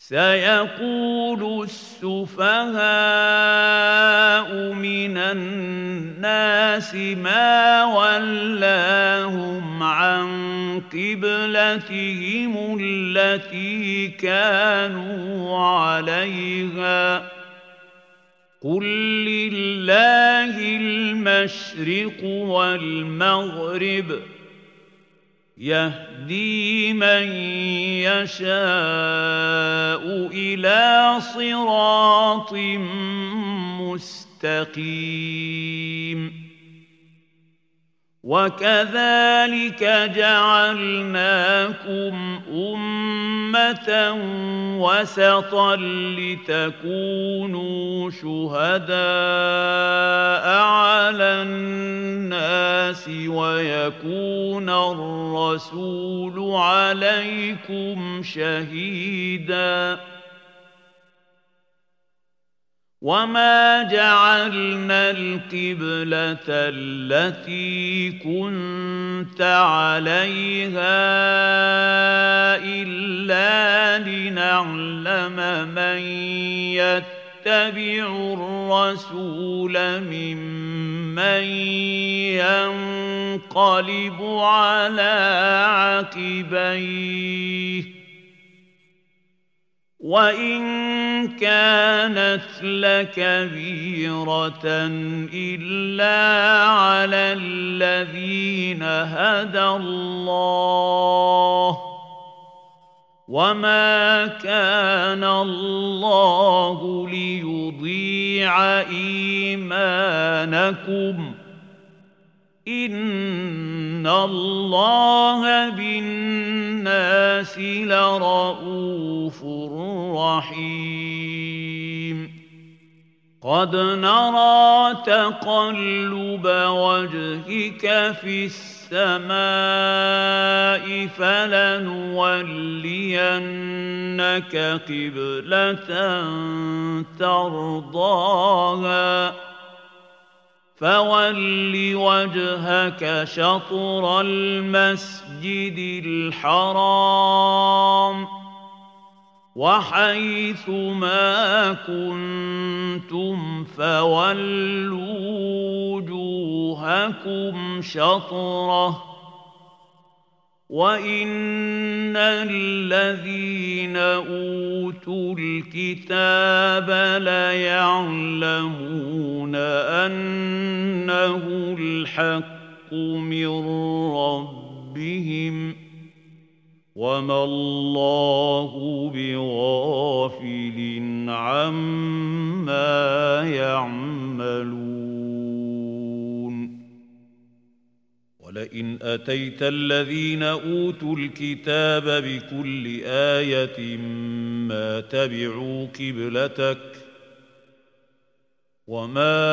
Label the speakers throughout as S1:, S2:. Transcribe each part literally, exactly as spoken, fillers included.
S1: سيقول السفهاء من الناس ما ولاهم عن قبلتهم التي كانوا عليها قل لله المشرق والمغرب يهدي من يشاء إلى صراط مستقيم وكذلك جعلناكم أمة وسطا لتكونوا شهداء على الناس ويكون الرسول عليكم شهيداً وما جعلنا القبلة التي كنت عليها إلا لنعلم من يتبع الرسول ممن ينقلب على عقبيه وإن كانت لكبيرة إلا على الذين هدى الله وما كان الله ليضيع إيمانكم إن الله بالناس لرءوف رحيم قد نرى تقلب وجهك في السماء فلنولينك قبلة ترضاها فول وجهك شطر المسجد الحرام وحيث ما كنتم فولوا وجوهكم شطره وإن الذين أوتوا الكتاب ليعلمون أنه الحق من ربهم وما الله بغافل عما يعملون ولئن أتيت الذين أوتوا الكتاب بكل آية ما تبعوا قبلتك وما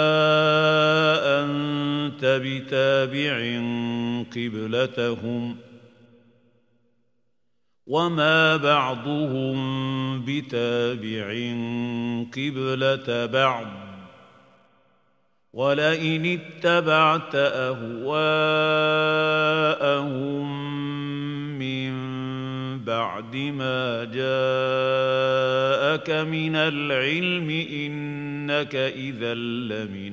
S1: أنت بتابع قبلتهم وما بعضهم بتابع قبلة بعض ولئن اتبعت أهواءهم من بعد ما جاءك من العلم إنك إذا لمن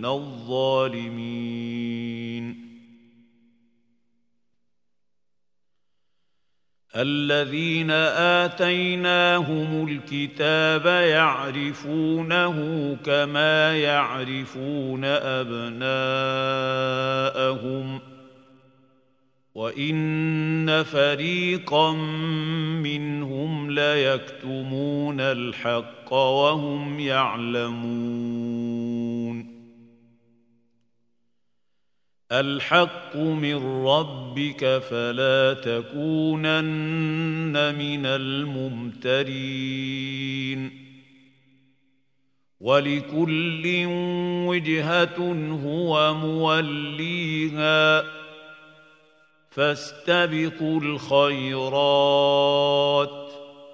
S1: الظالمين الذين آتيناهم الكتاب يعرفونه كما يعرفون أبناءهم وإن فريقا منهم ليكتمون الحق وهم يعلمون الحق من ربك فلا تكونن من الممترين ولكل وجهة هو موليها فاستبقوا الخيرات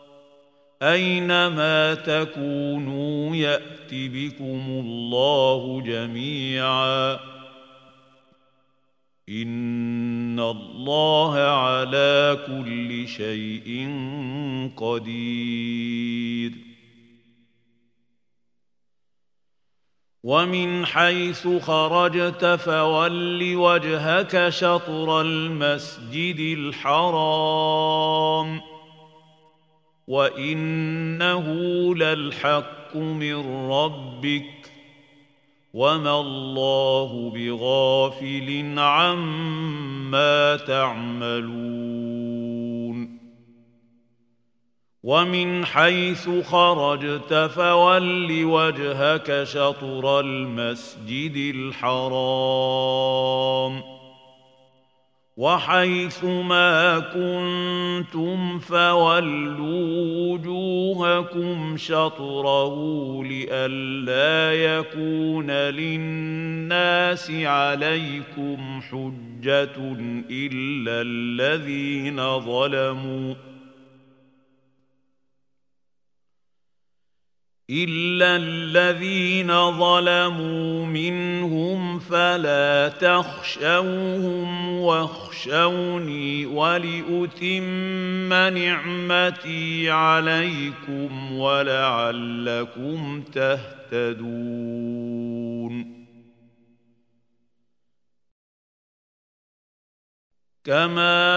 S1: أينما تكونوا يأت بكم الله جميعا إن الله على كل شيء قدير ومن حيث خرجت فول وجهك شطر المسجد الحرام وإنه للحق من ربك وما الله بغافل عما تعملون ومن حيث خرجت فول وجهك شطر المسجد الحرام وحيث ما كنتم فولوا وجوهكم شطره لئلا يكون للناس عليكم حجة إلا الذين ظلموا إلا الذين ظلموا منهم فلا تخشوهم واخشوني ولأتم نعمتي عليكم ولعلكم تهتدون كما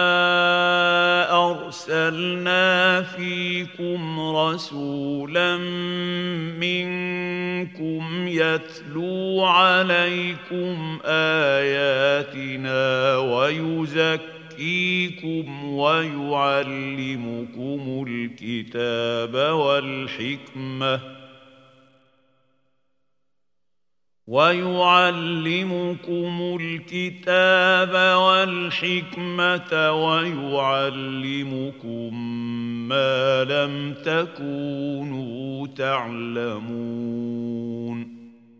S1: أرسلنا فيكم رسولا منكم يتلو عليكم آياتنا ويزكيكم ويعلمكم الكتاب والحكمة ويعلمكم الكتاب والحكمة ويعلمكم ما لم تكونوا تعلمون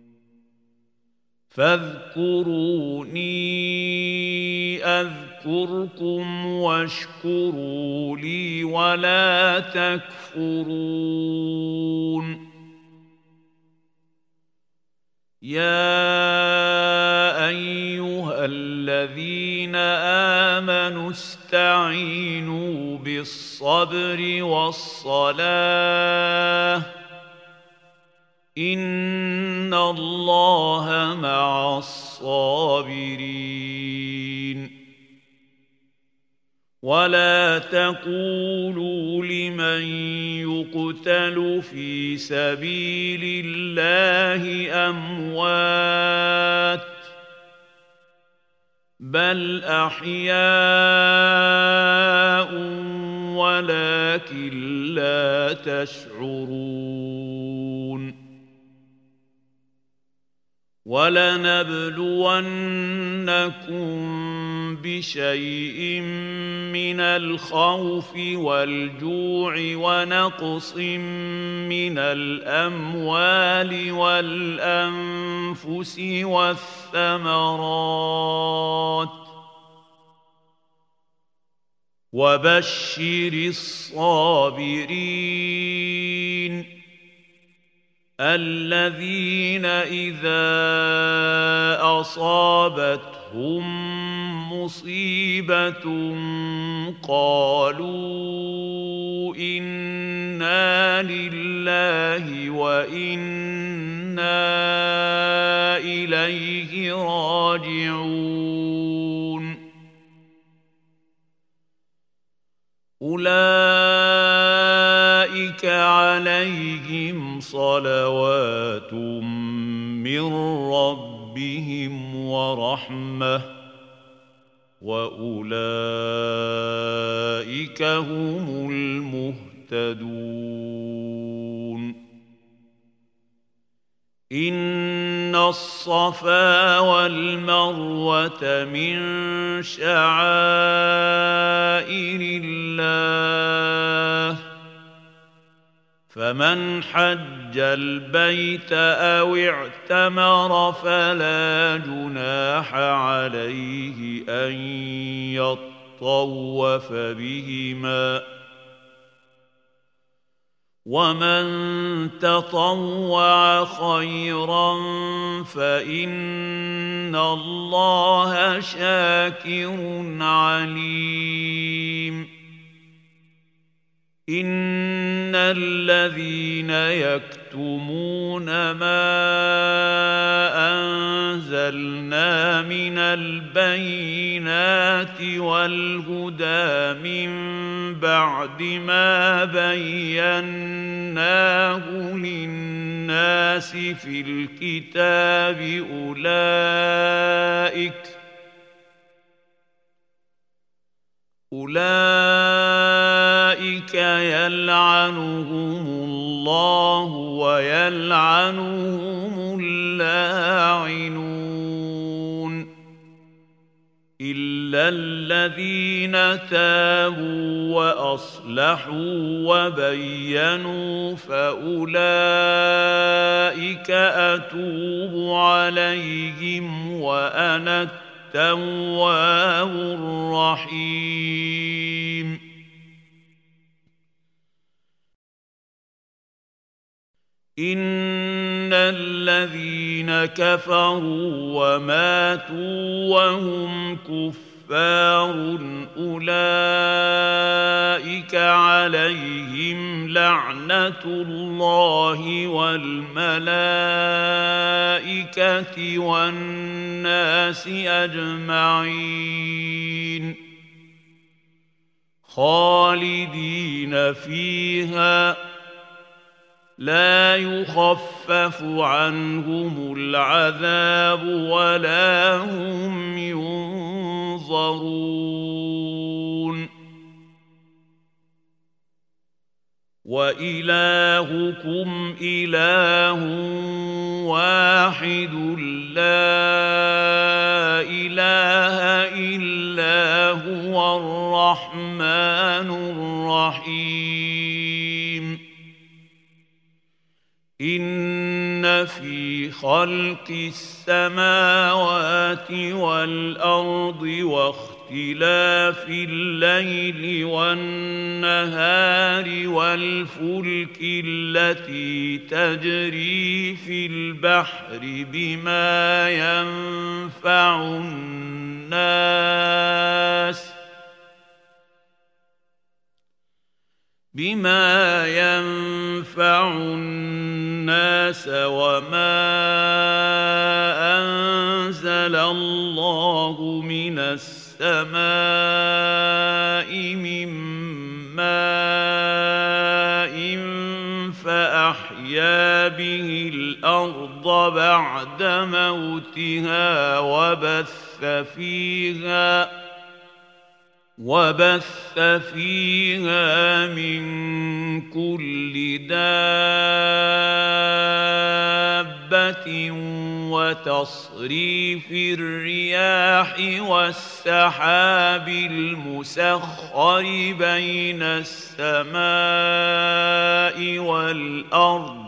S1: فاذكروني أذكركم واشكروا لي ولا تكفرون يا أيها الذين آمنوا استعينوا بالصبر والصلاة إن الله مع الصابرين ولا تقولوا لمن يقتل في سبيل الله أموات بل أحياء ولكن لا تشعرون ولنبلونكم بشيء من الخوف والجوع ونقص من الأموال والأنفس والثمرات وبشر الصابرين الذين إذا أصابتهم مصيبة قالوا إنا لله وإنا إليه راجعون أولئك عليهم صلوات من ربهم ورحمة وأولئك هم المهتدون إن الصفا والمروة من شعائر الله فمن حج البيت أو اعتمر فلا جناح عليه أن يطوف بهما ومن تطوع خيرا فإن الله شاكر عليم إن الذين يكتمون ما أنزلنا من البينات والهدى من بعد ما بيناه للناس في الكتاب أولئك أولئك يلعنهم الله ويلعنهم اللاعنون إلا الذين تابوا وأصلحوا وبينوا فأولئك أتوب عليهم وأنا التواب الرحيم إن الذين كفروا وماتوا وهم كفار أولئك عليهم لعنة الله والملائكة والناس أجمعين خالدين فيها لا يخفف عنهم العذاب ولا هم ينظرون وإلهكم إله واحد لا إله إلا هو الرحمن الرحيم إن في خلق السماوات والأرض واختلاف الليل والنهار والفلك التي تجري في البحر بما ينفع الناس بما ينفع الناس وما أنزل الله من السماء من ماء فأحيا به الأرض بعد موتها وبث فيها وبث فيها من كل دابة وتصريف الرياح والسحاب المسخر بين السماء والأرض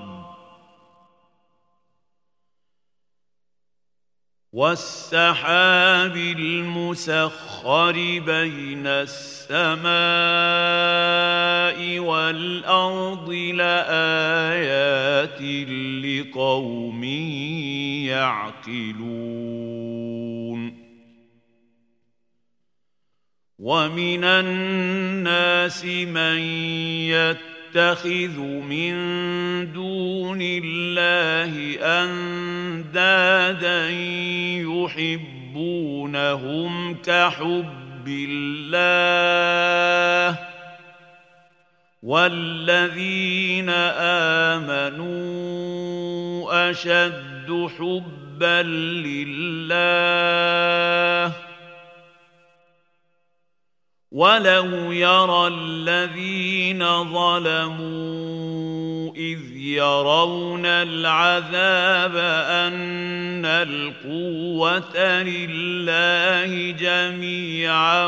S1: والسحاب المسخر بين السماء والأرض لآيات لقوم يعقلون ومن الناس من يتخذ من دون الله أندادا يحبونهم كحب الله والذين آمنوا أشد حبا لله ولو يرى الذين ظلموا إذ يرون العذاب أن القوة لله جميعا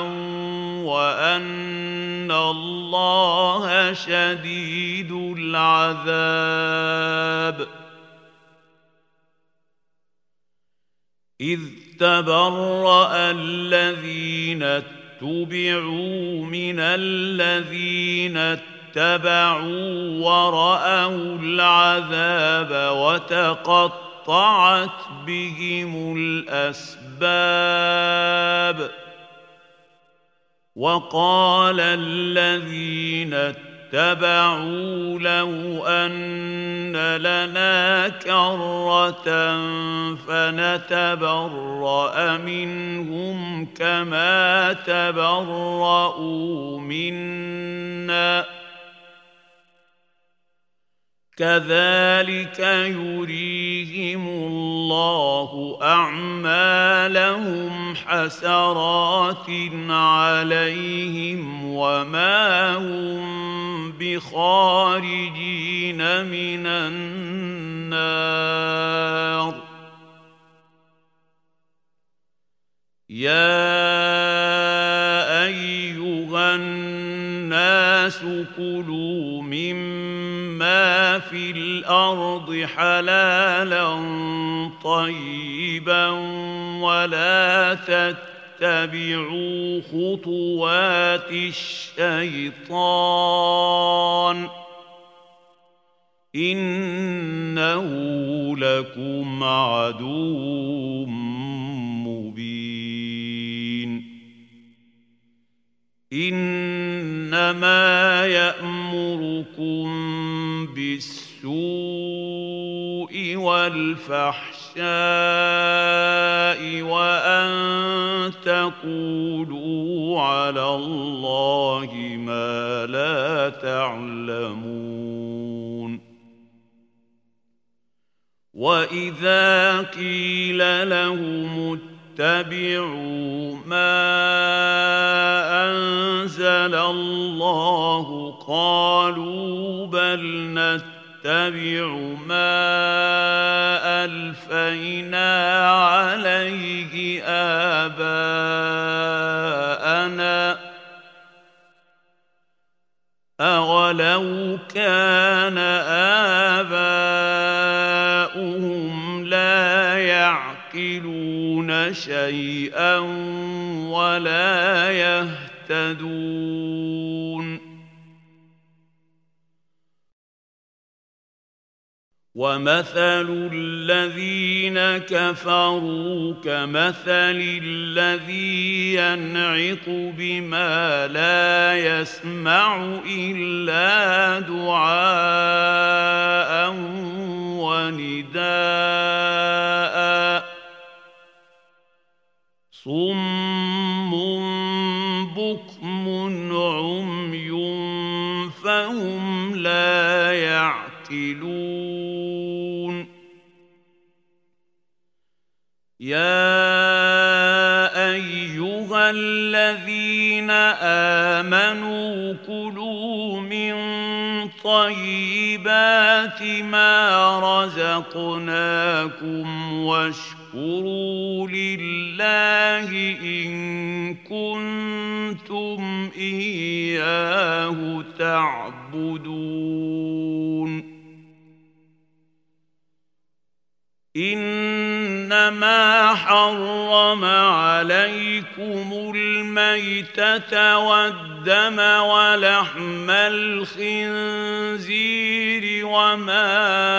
S1: وأن الله شديد العذاب إذ تبرأ الذين اتبعوا من الذين اتبعوا ورأوا العذاب وتقطعت بهم الأسباب وقال الذين اتبعوا اتبعوا لو أن لنا كرة فنتبرأ منهم كما تبرؤوا منا كذلك يريهم الله أعمالهم حسرات عليهم وما هم بخارجين من النار يا أيها الناس كلوا مما في الأرض حلالا طيبا ولا تتبعوا خطوات الشيطان إنه لكم عدو مبين إنما يأمركم بالسوء والفحشاء وأن تقولوا على الله ما لا تعلمون وإذا قيل لهم اتبعوا ما أنزل الله قالوا بل نتبع ما ألفينا عليه آباءنا أولو كان آباؤهم لا يعقلون شيئا ولا يهتدون ومثل الذين كفروا كمثل الذي ينعق بما لا يسمع إلا دعاء ونداء صم بكم عمي فهم لا يعقلون يا أيها الذين آمنوا كلوا من طيبات ما رزقناكم واشكروا لله إن كنتم إياه تعبدون إنما حرم عليكم الميتة والدم ولحم الخنزير وما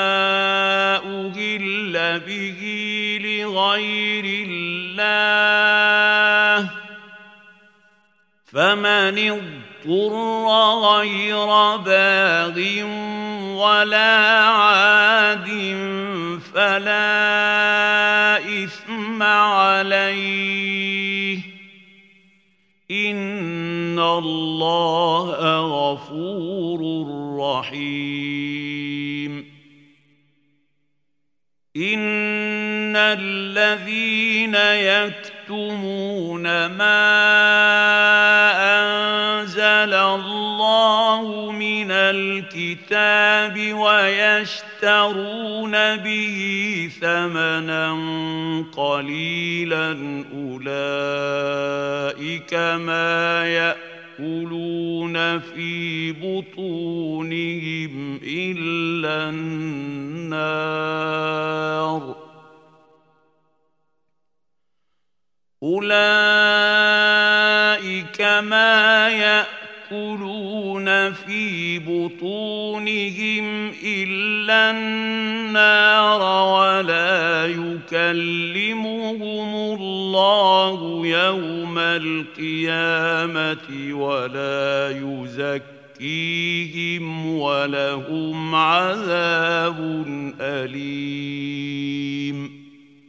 S1: أهل به لغير الله فمن اضطر غير باغ ولا عاد فلا إثم عليه إن الله غفور رحيم إن الذين يكتمون ما أنزل الله من الكتاب ويشترون به ثمنا قليلا أولئك ما يأكلون في بطونهم إلا النار أولئك ما يأكلون في بطونهم إلا النار ولا يكلمهم الله يوم القيامة ولا يزكيهم يزكيهم ولهم عذاب أليم.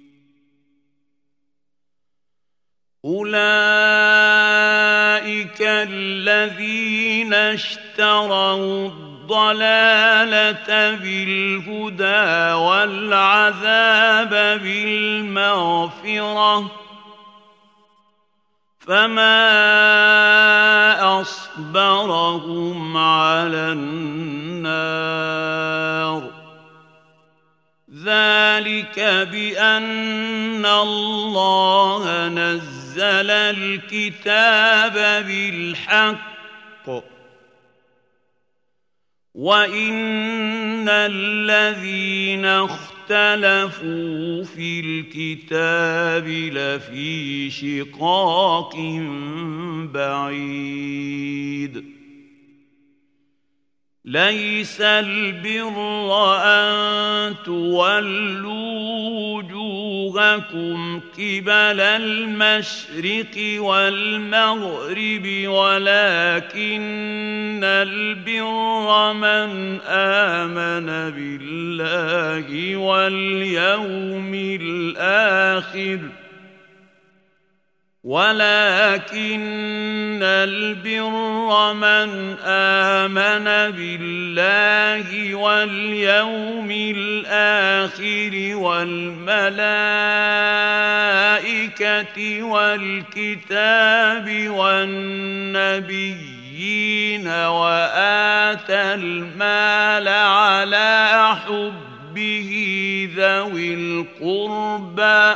S1: أولئك الذين اشتروا الضلالة بالهدى والعذاب بالمغفرة فما أصبرهم على النار ذلك بأن الله نزل الكتاب بالحق وإن الذين اختلفوا في الكتاب لفي شقاق بعيد. ليس البر أن تولوا وجوهكم قبل المشرق والمغرب ولكن البر من آمن بالله واليوم الآخر ولكن البر من آمن بالله واليوم الآخر والملائكة والكتاب والنبيين وآتى المال على حبه ذوي القربى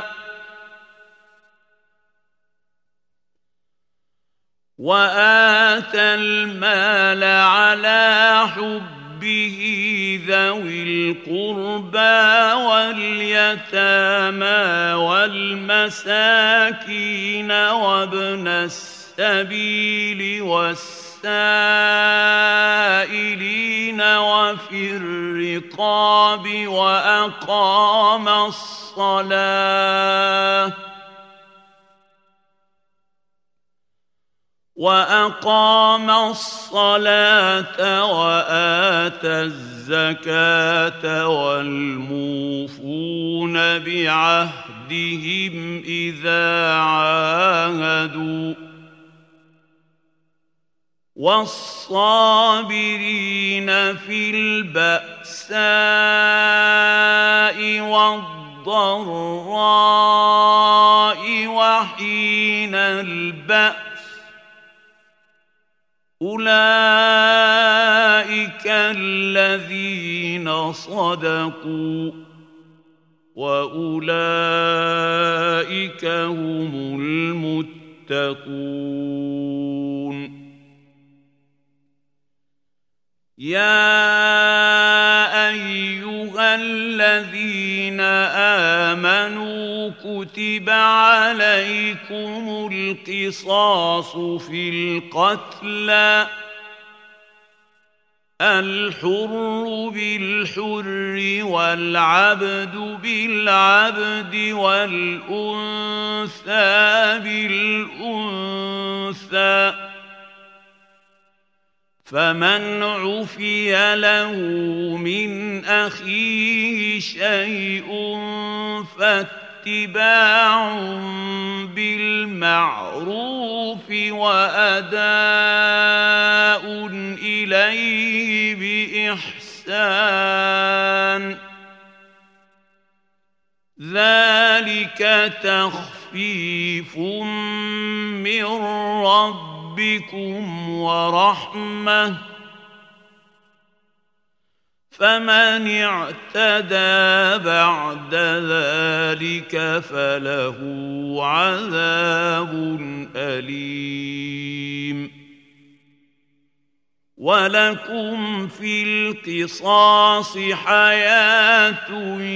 S1: وآتى المال على حبه ذوي القربى واليتامى والمساكين وابن السبيل والسائلين وفي الرقاب وأقام الصلاة وأقام الصلاة وآتى الزكاة والموفون بعهدهم إذا عاهدوا والصابرين في البأساء والضراء وحين البأس أولئك الذين صدقوا وأولئك هم المتقون. يا أيها الذين آمنوا كتب عليكم القصاص في القتلى الحر بالحر والعبد بالعبد والأنثى بالأنثى فمن عفي له من أخيه شيء فاتباع بالمعروف وأداء إليه بإحسان ذلك تخفيف من ربكم بكم ورحمة فمن اعتدى بعد ذلك فله عذاب أليم. ولكم في القصاص حياة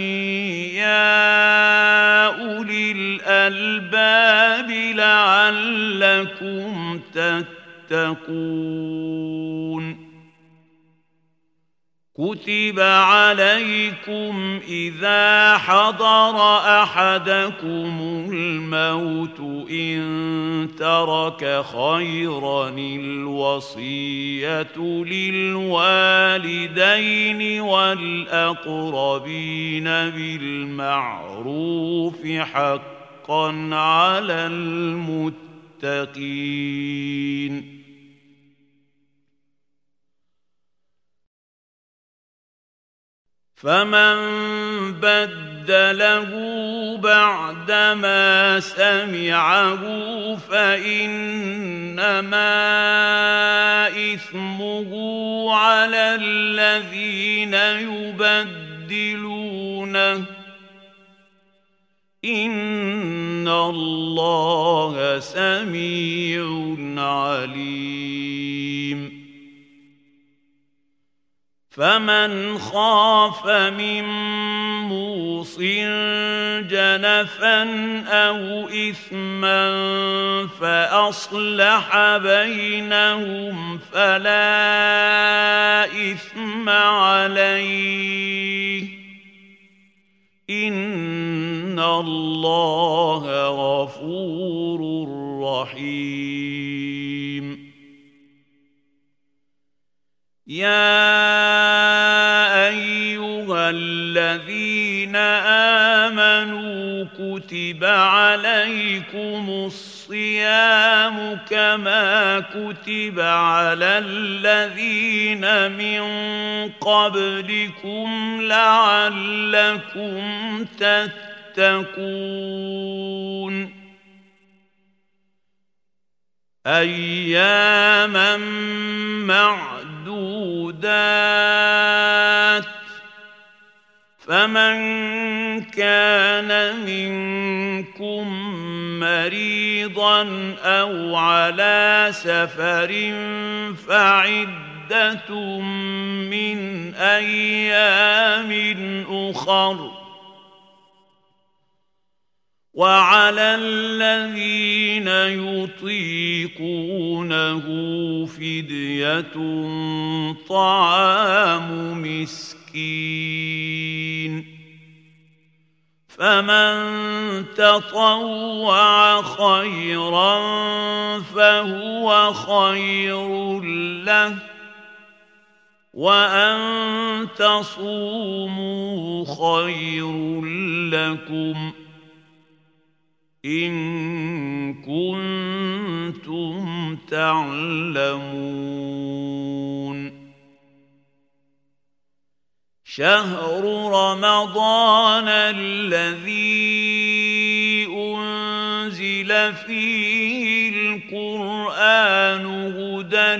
S1: يا أولي الألباب لعلكم تتقون. تتقون. كتب عليكم إذا حضر أحدكم الموت إن ترك خيرا الوصية للوالدين والأقربين بالمعروف حقا على المتقين. فمن بدله بعدما سمعه فإنما إثمه على الذين يبدلونه إن الله سميع عليم. فمن خاف من موص جنفا أو إثما فأصلح بينهم فلا إثم عليه إن الله غفور رحيم. يا أيها الذين آمنوا كتب عليكم الصيام كما كتب على الذين من قبلكم لعلكم تتقون. أياما معدودات فمن كان منكم مريضا أو على سفر فعدة من أيام أخر وعلى الذين يطيقونه فدية طعام مسكين فمن تطوع خيرا فهو خير له وأن تصوموا خير لكم إن كنتم تعلمون. شهر رمضان الذي أنزل فيه القرآن هدى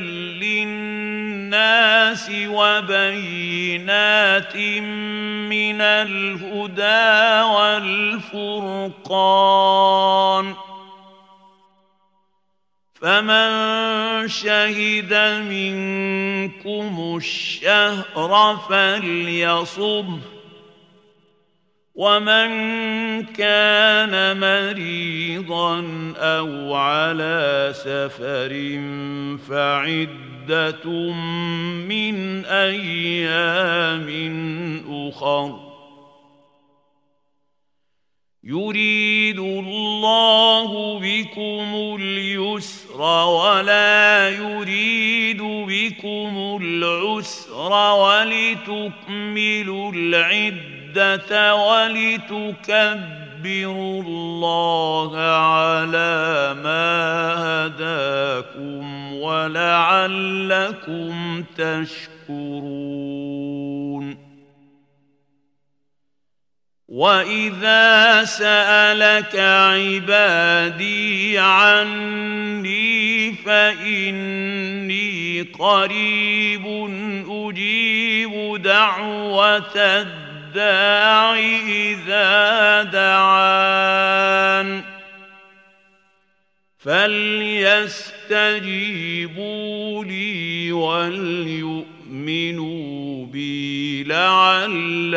S1: للناس وبينات من الهدى والفرقان فمن شهد منكم الشهر فليصمه ومن كان مريضا أو على سفر فعدة من أيام أخر يريد الله بكم اليسر ولا يريد بكم العسر ولتكملوا العدة ولتكبروا الله على ما هداكم ولعلكم تشكرون. وَإِذَا سَأَلَكَ عِبَادِي عَنِّي فَإِنِّي قَرِيبٌ أُجِيبُ دَعْوَةَ الدَّاعِ إِذَا دَعَانِ فَلْيَسْتَجِيبُوا لِي وَلْيُؤْمِنُوا بِي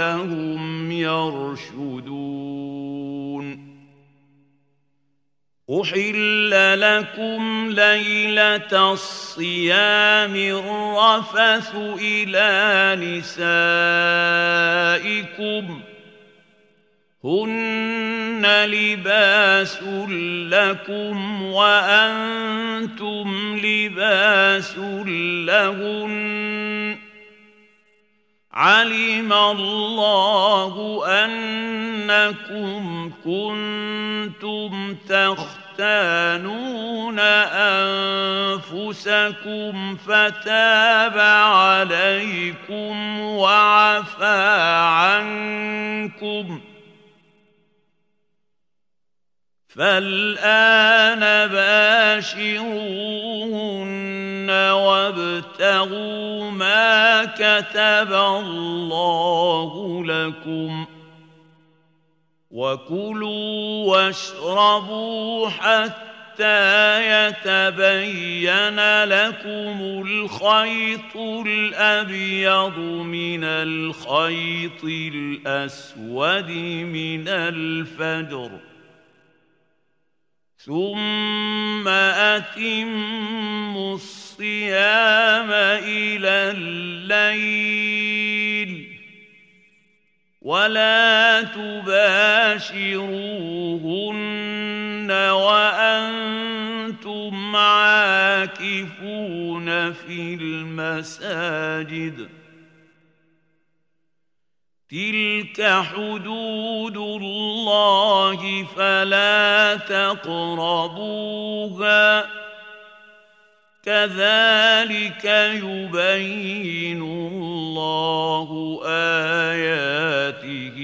S1: لَعَلَّهُمْ يرشدون. أحل لكم ليلة الصيام الرفث إلى نسائكم هن لباس لكم وأنتم لباس لهن علم الله أنكم كنتم تختانون أنفسكم فتاب عليكم وعفى عنكم فالآن باشروهن وابتغوا ما كتب الله لكم وكلوا واشربوا حتى يتبين لكم الخيط الأبيض من الخيط الأسود من الفجر ثم أتموا الصيام إلى الليل ولا تباشروهن وأنتم عاكفون في المساجد تلك حدود الله فلا تقربوها كذلك يبين الله آياته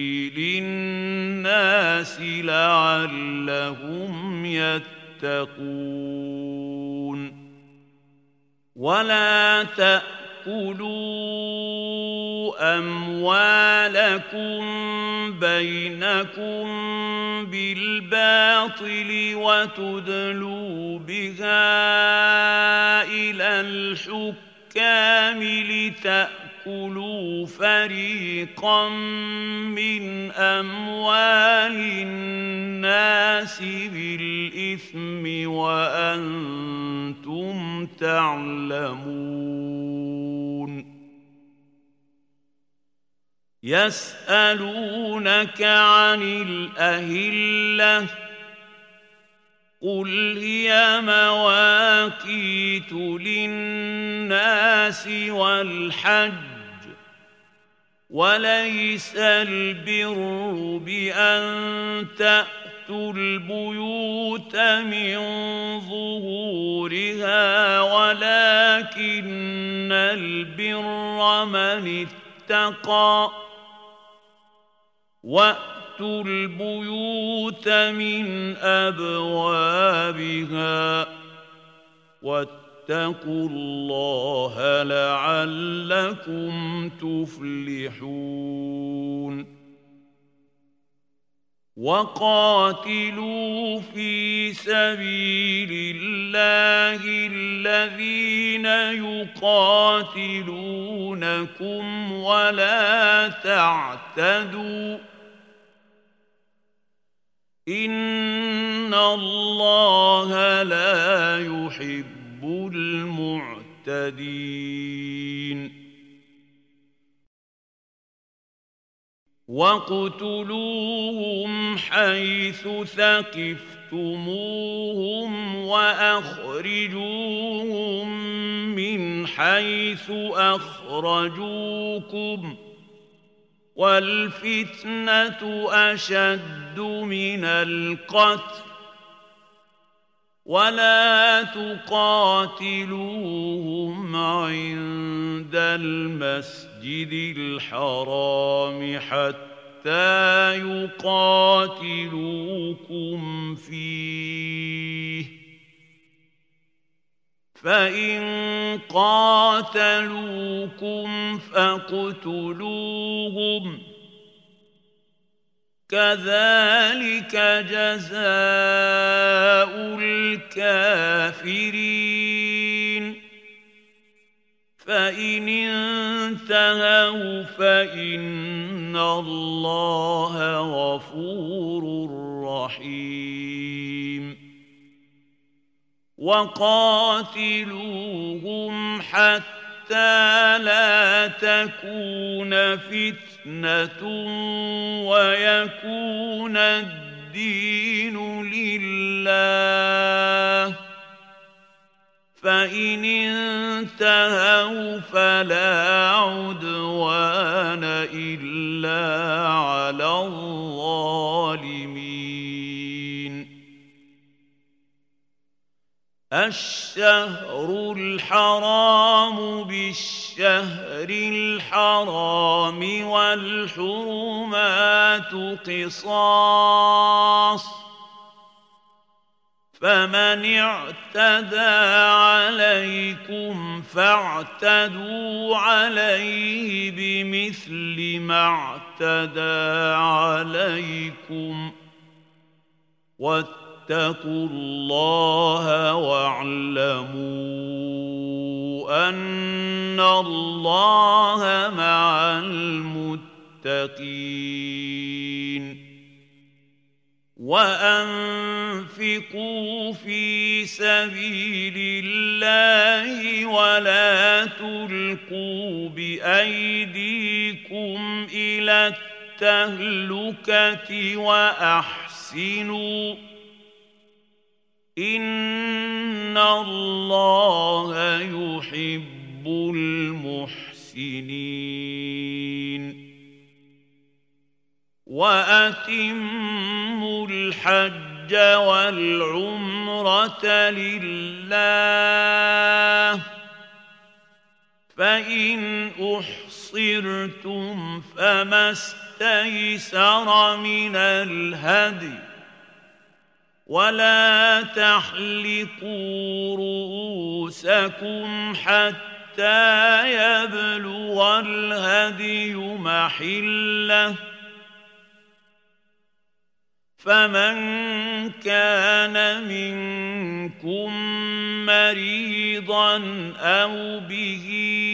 S1: للناس لعلهم يتقون ولا تأكلوا أموالكم بينكم بالباطل وتدلوا بها إلى الحكام لتأكلوا فريقا من أموال الناس بالإثم وأنتم تعلمون يسألونك عن الأهلة قل هي مواقيت للناس والحج وليس البر بأن تأتوا البيوت من ظهورها ولكن البر من اتقى وأتوا البيوت من أبوابها واتقوا الله لعلكم تفلحون وقاتلوا في سبيل الله الذين يقاتلونكم ولا تعتدوا إن الله لا يحب المعتدين واقتلوهم حيث ثقفتموهم وأخرجوهم من حيث أخرجوكم والفتنة أشد من القتل ولا تقاتلوهم عند المسجد الحرام حتى يقاتلوكم فيه فإن قاتلوكم فاقتلوهم كذلك جزاء الكافرين فإن انتهوا فإن الله غفور رحيم وقاتلوهم حتى لا تكون فتنة ويكون الدين لله، فإن انتهوا فلا عدوان إلا على الظالمين. الشهر الحرام بالشهر الحرام والحرمات قصاص، فمن اعتدى عليكم فاعتدوا عليه بمثل ما اعتدى عليكم، واتقوا الله واعلموا أن الله مع المتقين. وأنفقوا في سبيل الله ولا تلقوا بأيديكم إلى التهلكة وأحسنوا إن الله يحب المحسنين. وأتموا الحج والعمرة لله، فإن أحصرتم فما استيسر من الهدي، ولا تحلقوا رؤوسكم حتى يبلغ الهدي محله، فمن كان منكم مريضا أو به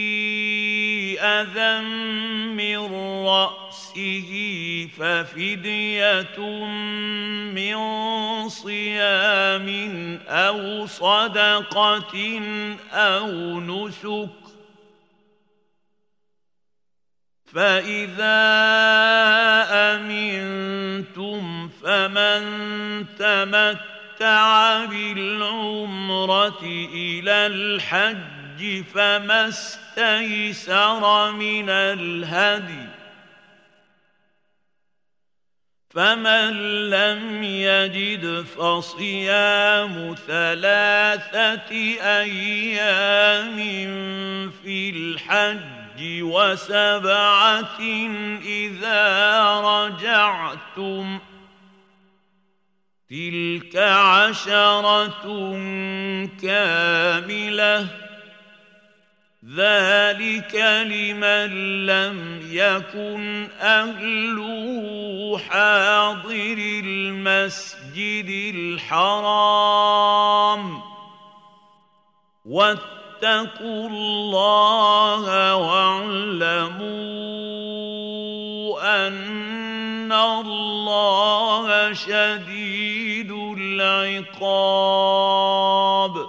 S1: أذى من رأسه ففدية من صيام أو صدقة أو نسك، فإذا أمنتم فمن تمتع بالعمرة إلى الحج فما استيسر من الهدي، فمن لم يجد فصيام ثلاثة أيام في الحج وسبعة إذا رجعتم، تلك عشرة كاملة، ذلك لمن لم يكن أهله حاضر المسجد الحرام. واتقوا الله واعلموا أن الله شديد العقاب.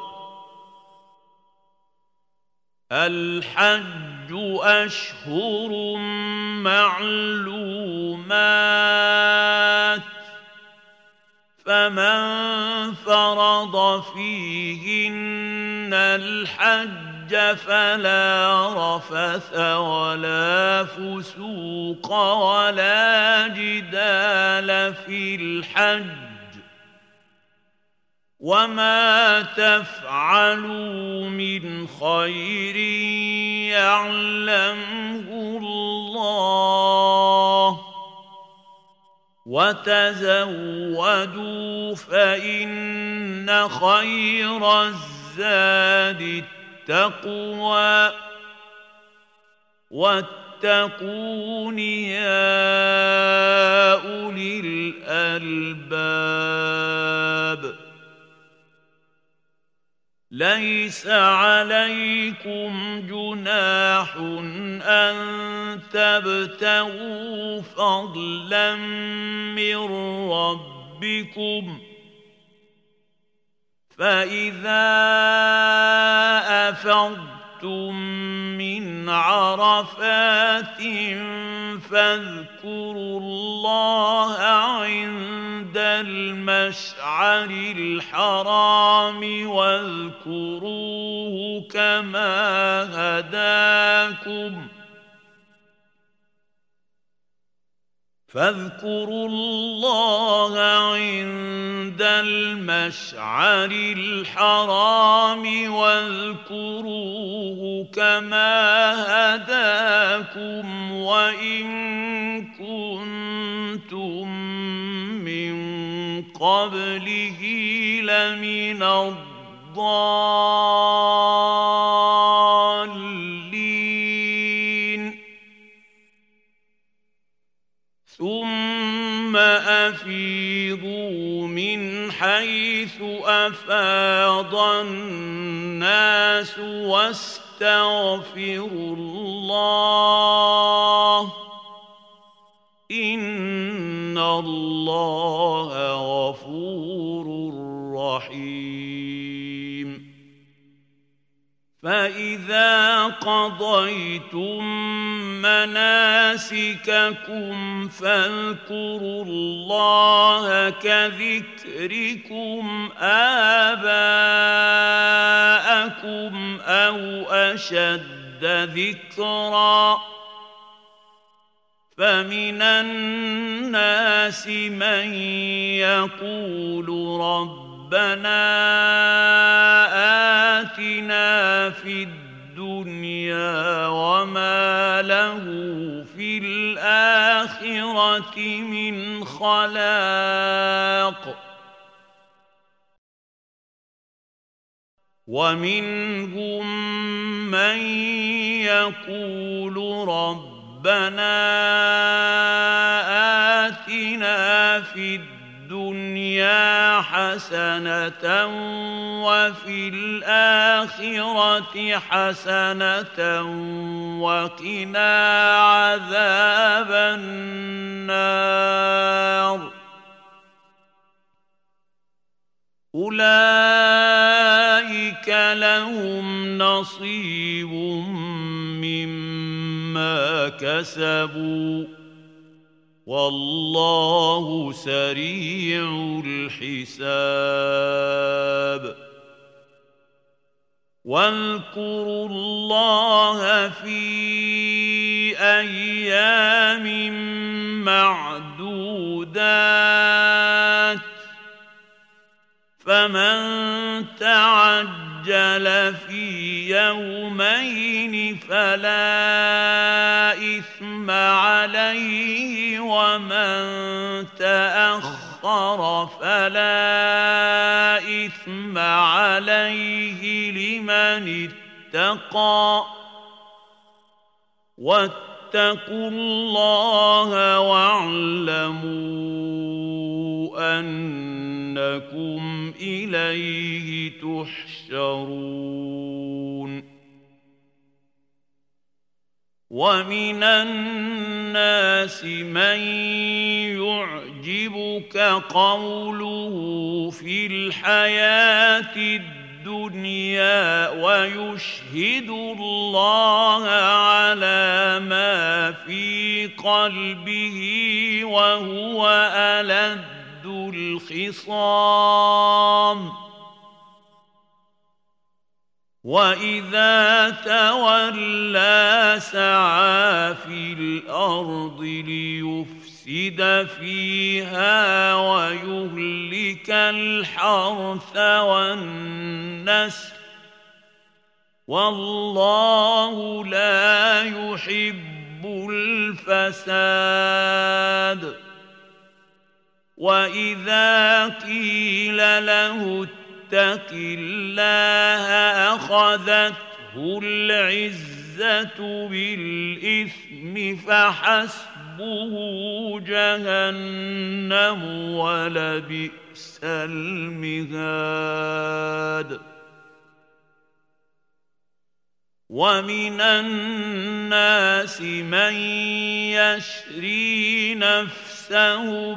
S1: الحج أشهر معلومات، فمن فرض فيهن الحج فلا رفث ولا فسوق ولا جدال في الحج، وما تفعلوا من خير يعلمه الله، وتزودوا فإن خير الزاد التقوى، واتقون يا أولي الألباب. ليس عليكم جناح أن تبتغوا فضلا من ربكم، فإذا أفضتم من عرفات فاذكروا الله عند المشعر الحرام واذكروه كما هداكم فاذكروا الله عند المشعر الحرام واذكروه كما هداكم وإن كنتم من قبله لمن الضالين ثم أفيضوا من حيث أفاض الناس واستغفروا الله إن الله غفور رحيم فإذا قضيتم مناسككم فاذكروا الله كذكركم آباءكم أو أشد ذكرًا فمن الناس من يقول ربنا آتنا في الدنيا وما له في الآخرة من خلاق ومنهم من يقول ربنا ربنا آتنا في الدنيا حسنة وفي الآخرة حسنة وقنا عذاب النار أولئك لهم نصيب مما كسبوا والله سريع الحساب واذكروا الله في أيام معدودات فمن تعجل في يومين فلا إثم عليه ومن تأخر فلا إثم عليه لمن اتقى واتقوا الله واعلموا أنكم إليه تحشرون ومن الناس من يعجبك قوله في الحياة الدنيا ويشهد الله على ما في قلبه وهو ألد الخصام وإذا تولى سعى في الأرض ليفسد فيها ويهلك الحرث والنسل والله لا يحب الفساد وإذا قيل له اتق الله أخذته العزة بالإثم فحسبه جهنم ولبئس المهاد ومن الناس من يشري نفسه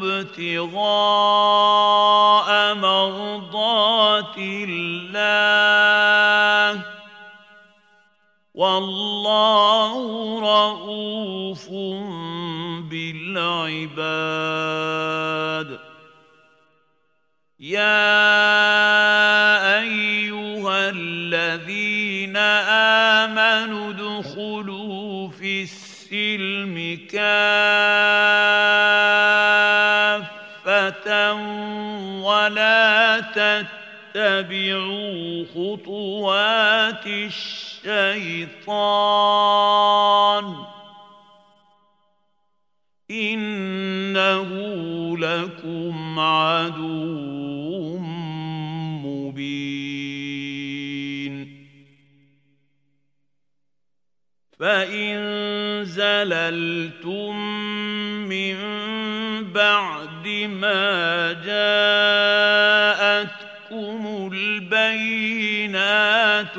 S1: ابتغاء مرضات الله والله رءوف بالعباد. يا أيها الذين آمنوا ادخلوا في السلم كافة ولا تتبعوا خطوات الشيطان إنه لكم عدو مبين. فإن زللتم من بعد ما جاءتكم البينات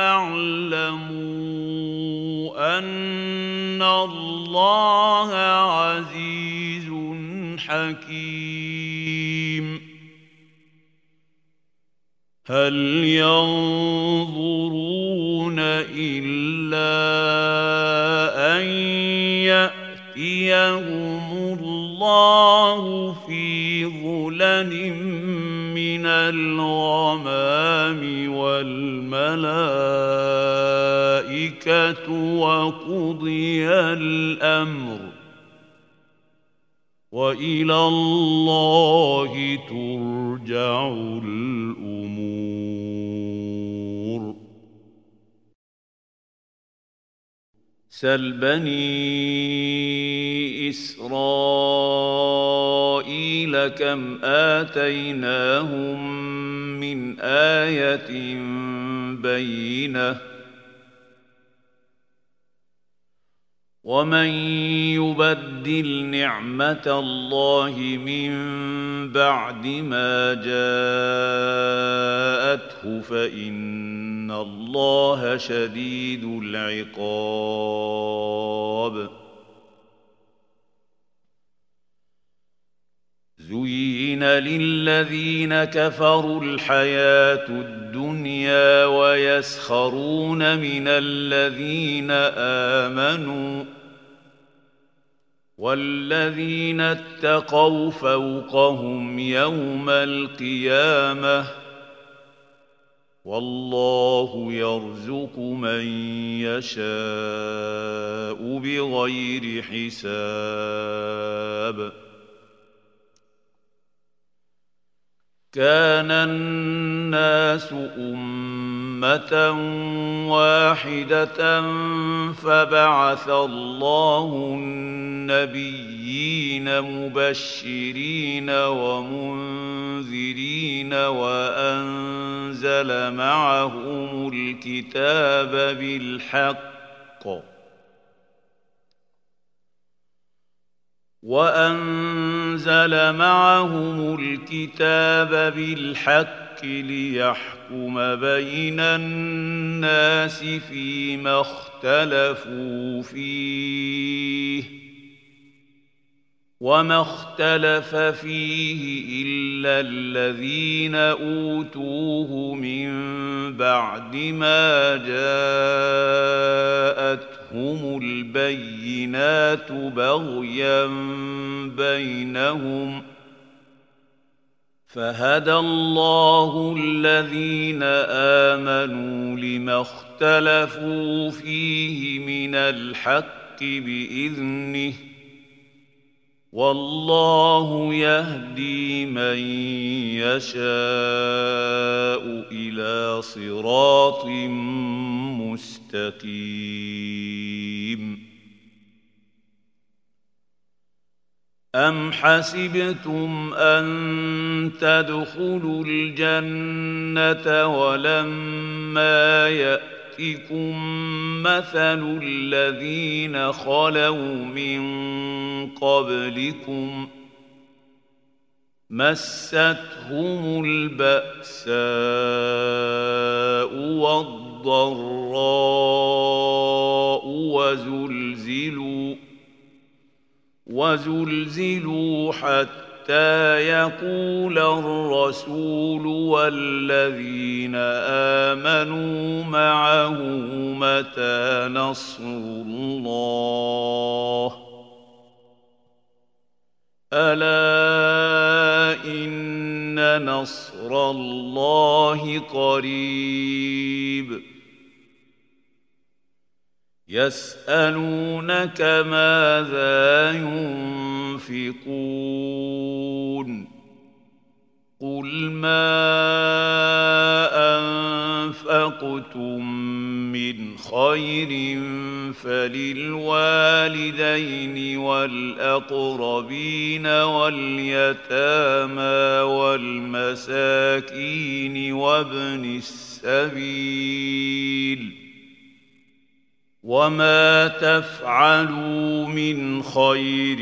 S1: فاعلموا أن الله عزيز حكيم. هل ينظرون إلا أن يأتيهم الله في ظلل من الغمام والملائكة وقضي الأمر وإلى الله ترجع الأمور. سل بني إسرائيل كم آتيناهم من آية بينة ومن يبدل نعمة الله من بعد ما جاءته فإن الله شديد العقاب. زين للذين كفروا الحياة الدنيا ويسخرون من الذين آمنوا والذين اتقوا فوقهم يوم القيامة والله يرزق من يشاء بغير حساب. كان الناس أمة واحدة فبعث الله النبيين مبشرين ومنذرين وأنزل معهم الكتاب بالحق وأنزل معهم الكتاب بالحق ليحكم بين الناس فيما اختلفوا فيه وما اختلف فيه إلا الذين أوتوه من بعد ما جاءتهم البينات بغيا بينهم فهدى الله الذين آمنوا لما اختلفوا فيه من الحق بإذنه والله يهدي من يشاء إلى صراط مستقيم. أم حسبتم أن تدخلوا الجنة ولما يأتكم مثل الذين خلوا من قبلكم مستهم البأساء والضراء والضراء وزلزلوا وزلزلوا حتى يقول الرسول والذين آمنوا معه متى نصر الله ألا إن نصر الله قريب يسألونك ماذا ينفقون قل ما أنفقتم من خير فللوالدين والأقربين واليتامى والمساكين وابن السبيل وما تفعلوا من خير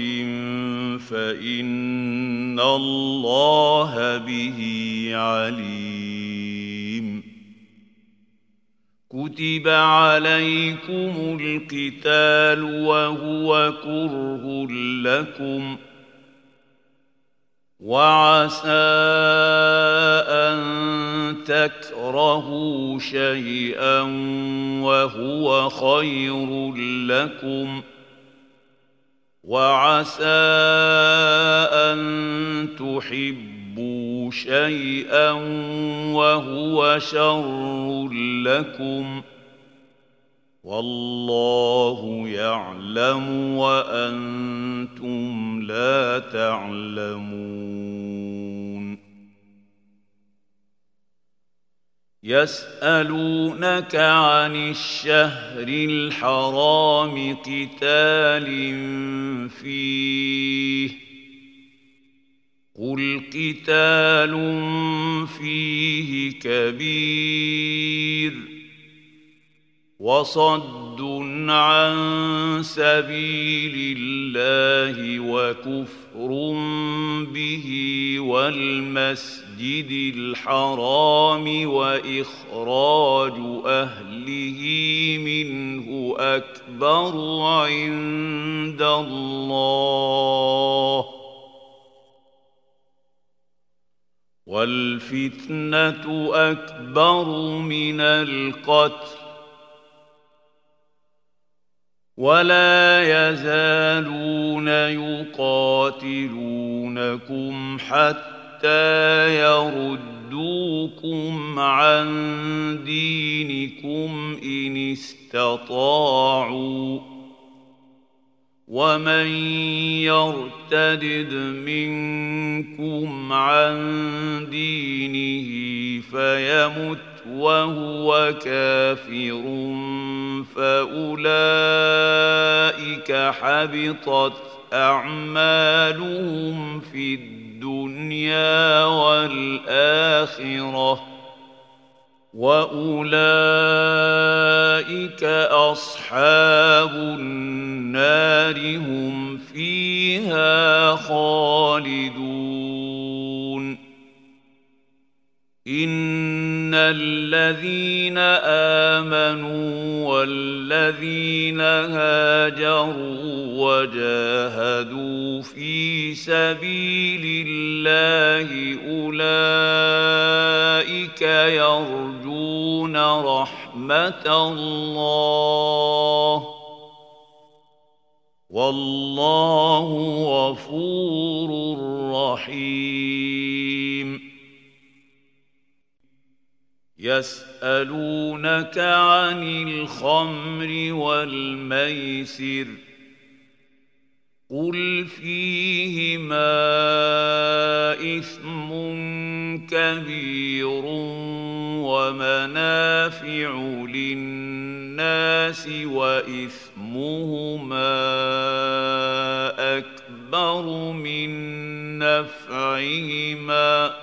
S1: فإن الله به عليم كتب عليكم القتال وهو كره لكم وعسى أن تكرهوا شيئا وهو خير لكم وعسى أن تحبوا شيئا وهو شر لكم والله يعلم وأنتم لا تعلمون يسألونك عن الشهر الحرام قتال فيه قل قتال فيه كبير وصد عن سبيل الله وكفر به والمسجد الحرام وإخراج أهله منه أكبر عند الله والفتنة أكبر من القتل ولا يزالون يقاتلونكم حتى يردوكم عن دينكم إن استطاعوا ومن يرتد منكم عن دينه فيمت وهو كافر فأولئك حبطت أعمالهم في الدنيا والآخرة وأولئك أصحاب النار هم فيها خالدون إن الذين آمنوا والذين هاجروا وجاهدوا في سبيل الله أولئك يرجون رحمة الله والله غفور رحيم يسألونك عن الخمر والميسر قل فيهما إثم كبير ومنافع للناس وإثمهما أكبر من نفعهما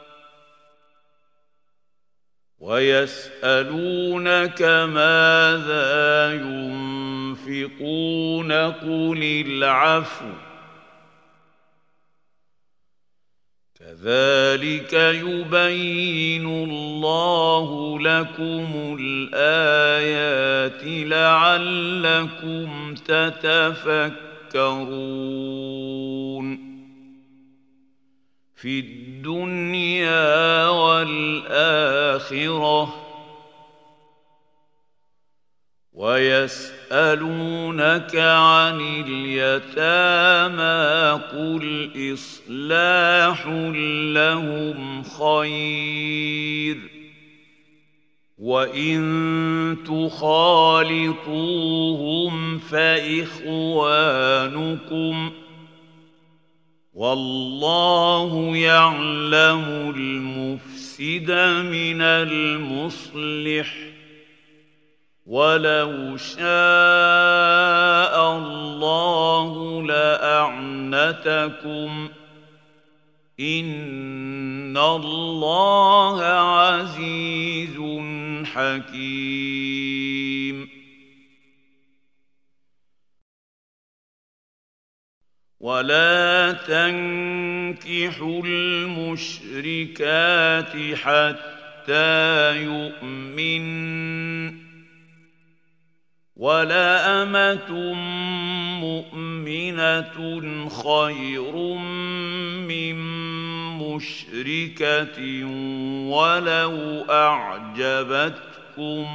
S1: ويسألونك ماذا ينفقون قل العفو كذلك يبين الله لكم الآيات لعلكم تتفكرون في الدنيا والآخرة. ويسألونك عن اليتامى قل إصلاح لهم خير وإن تخالطوهم فإخوانكم والله يعلم المفسد من المصلح ولو شاء الله لأعنتكم إن الله عزيز حكيم. ولا تنكحوا المشركات حتى يؤمنن ولأمة مؤمنة خير من مشركة ولو أعجبتكم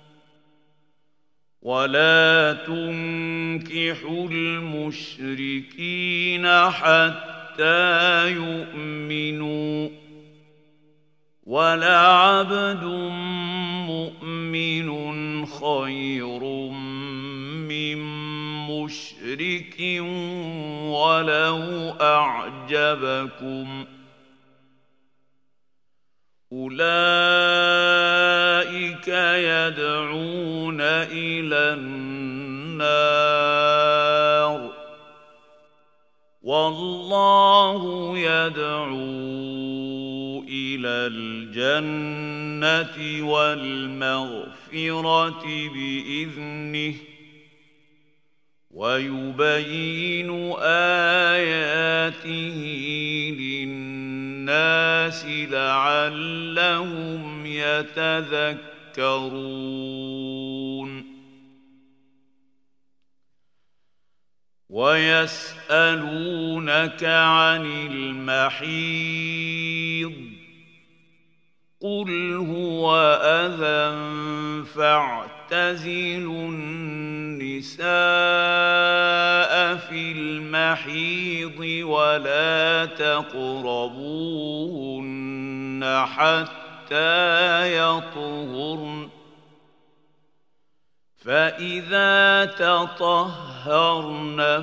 S1: ولا تنكحوا المشركين حتى يؤمنوا ولعبد مؤمن خير من مشرك ولو أعجبكم أولئك يدعون إلى النار والله يدعو إلى الجنة والمغفرة بإذنه ويبين آياته للناس لعلهم يتذكرون. ويسألونك عن المحيض قل هو أذى فاعتزلوا النساء في المحيض ولا تقربوهن حتى يطهرن فإذا تطهرن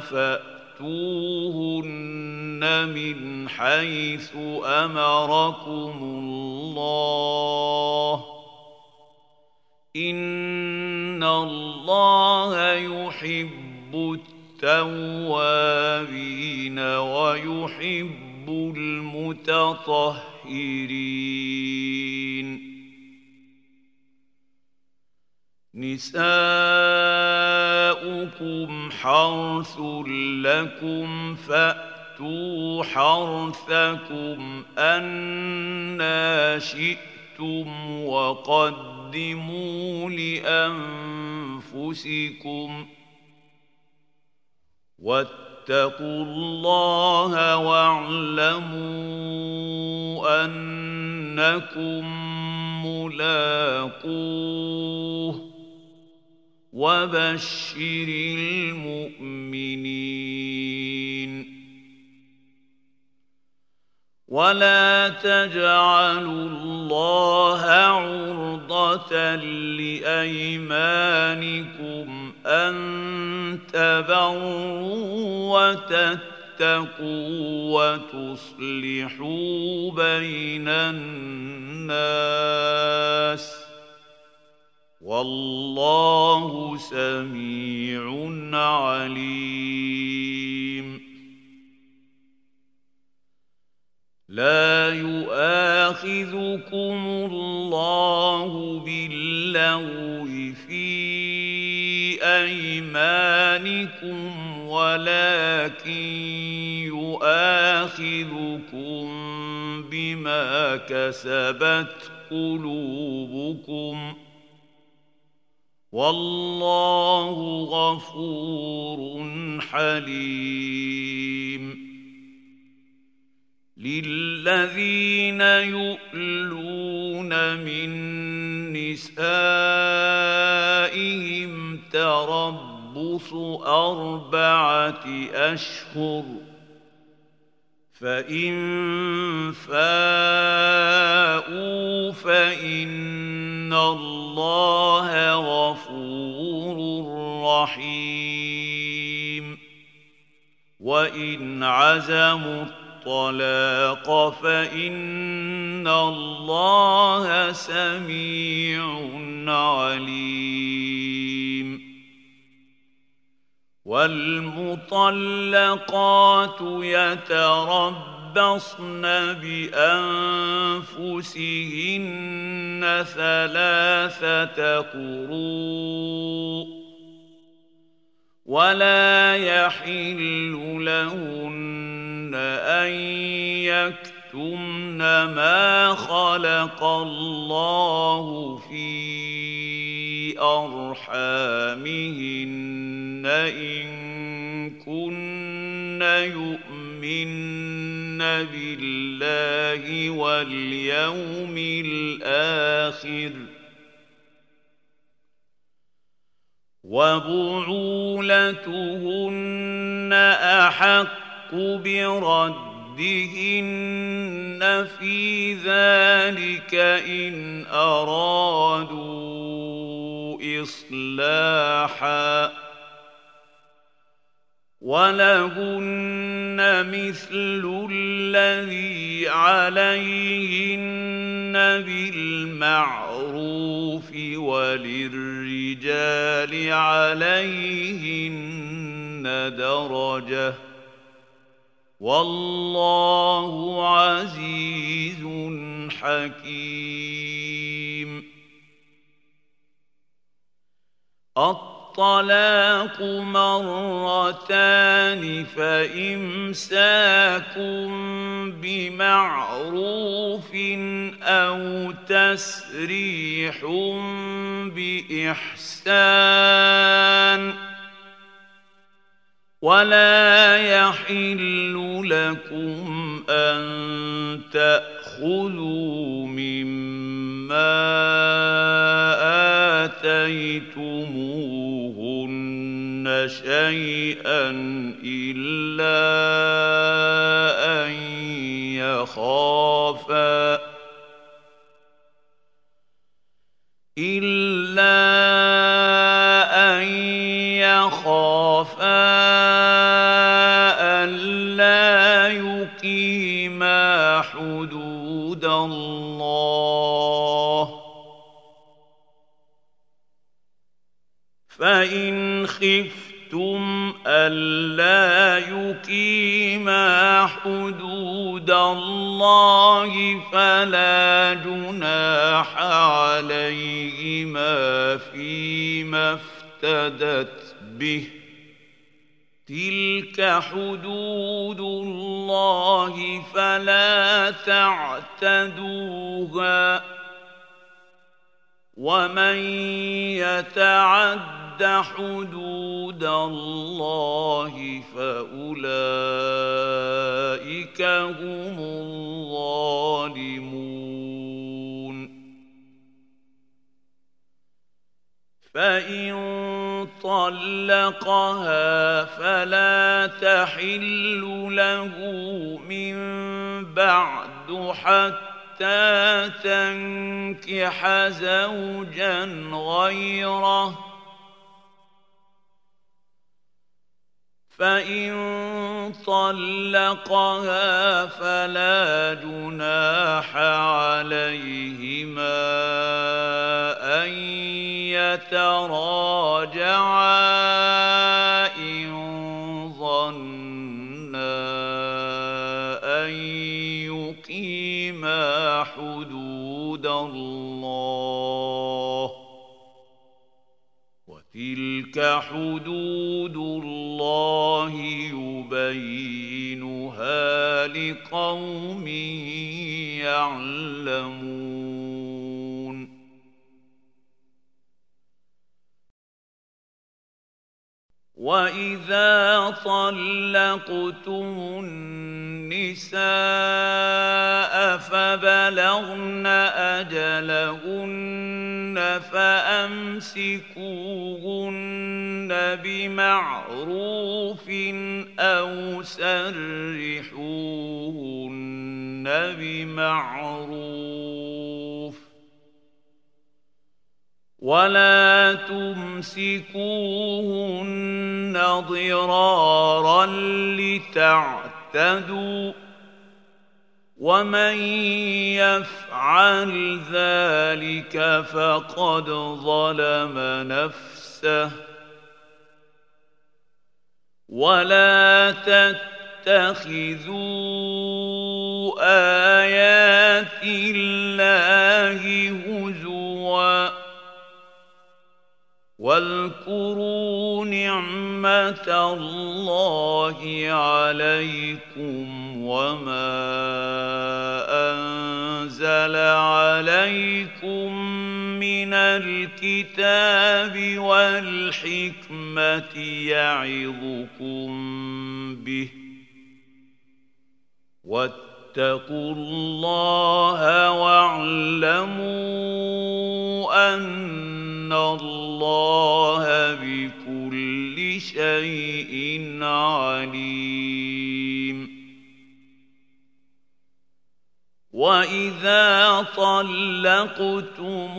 S1: فأتوهن من حيث أمركم الله إن الله يحب التوابين ويحب المتطهرين. نساؤكم حرث لكم فأتوا حرثكم أنى شئتم وقدموا لأنفسكم واتقوا الله واعلموا أنكم ملاقوه وبشر المؤمنين. ولا تجعلوا الله عرضة لأيمانكم أن تبروا وتتقوا وتصلحوا بين الناس والله سميع عليم. لا يؤاخذكم الله باللغو في أيمانكم ولكن يؤاخذكم بما كسبت قلوبكم والله غفور حليم للذين يؤلون من نسائهم تربص أربعة أشهر فإن فاءوا فإن الله غفور رحيم وإن عزموا الطلاق فإن الله سميع عليم والمطلقات يتربصن بأنفسهن ثلاثة قروء ولا يحل لهن أن يكتمن ما خلق الله في أرحامهن إن كن يؤمن بالله واليوم الآخر وبعولتهن أحق بردهن في ذلك إن أرادوا إصلاحا ولهن مثل الذي عليهن بالمعروف وللرجال عليهن درجة والله عزيز حكيم الطلاق مرتان فإمساك بمعروف أو تسريح بإحسان ولا يحل لكم أن تأخذوا مما آتيتموهن شيئا إلا أن يخافا إلا أن يخافا ألا يقيما حدود الله فإن خفتم ألا يقيما حدود الله فلا جناح عليهما فيما افتدت به تلك حدود الله فلا تعتدوها ومن يتعد حدود الله فأولئك هم الظالمون فإن طلقها فلا تحل له من بعد حتى تنكح زوجا غيره فإن طلقها فلا جناح عليهما أن يتراجعا إن ظنا أن يقيما حدود الله وتلك حدود الله يبينها لقوم يعلمون وإذا طلقتم النساء فبلغن أجلهن فأمسكوهن بمعروف أو سرحوهن بمعروف ولا تمسكوهن ضرارا لتعتدوا ومن يفعل ذلك فقد ظلم نفسه ولا تتخذوا آيات الله هزوا واذكروا نعمة الله عليكم وما أنزل عليكم من الكتاب والحكمة يعظكم به واتقوا الله واعلموا أن الله بكل شيء عليم وإذا طلقتم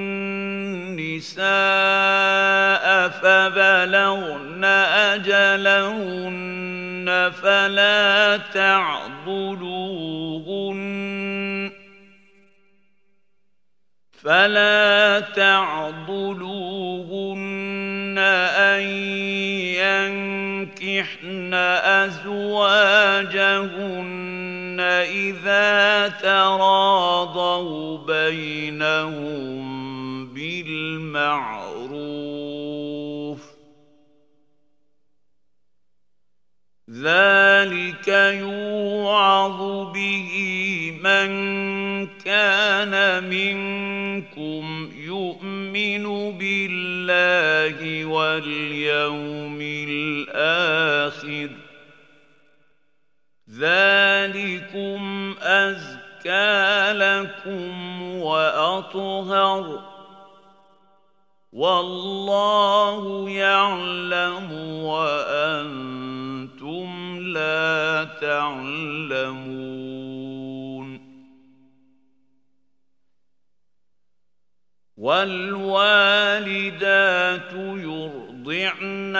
S1: النساء فبلغن أجلهن فلا تعضلوهن فلا تعضلوهن أن ينكحن أزواجهن إذا تراضوا بينهم بالمعروف ذلك يوعظ به من كان منكم يؤمن بالله واليوم الآخر ذلكم أزكى لكم وأطهر والله يعلم وأنتم لا تعلمون والوالدات يرضعن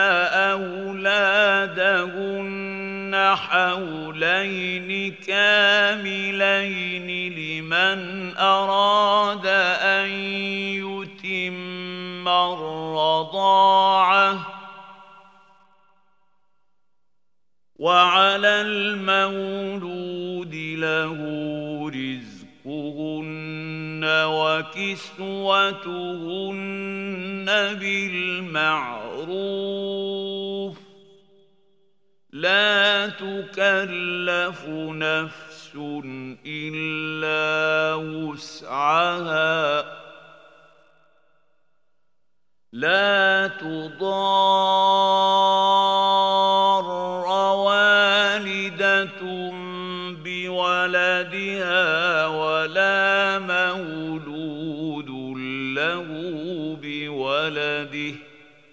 S1: أولادهن حولين كاملين لمن أراد أن يتم الرضاعة وعلى المولود له رزقهن وكسوتهن بالمعروف لا تكلف نفس إلا وسعها لا تضار والدة بولدها ولا مولود له بولده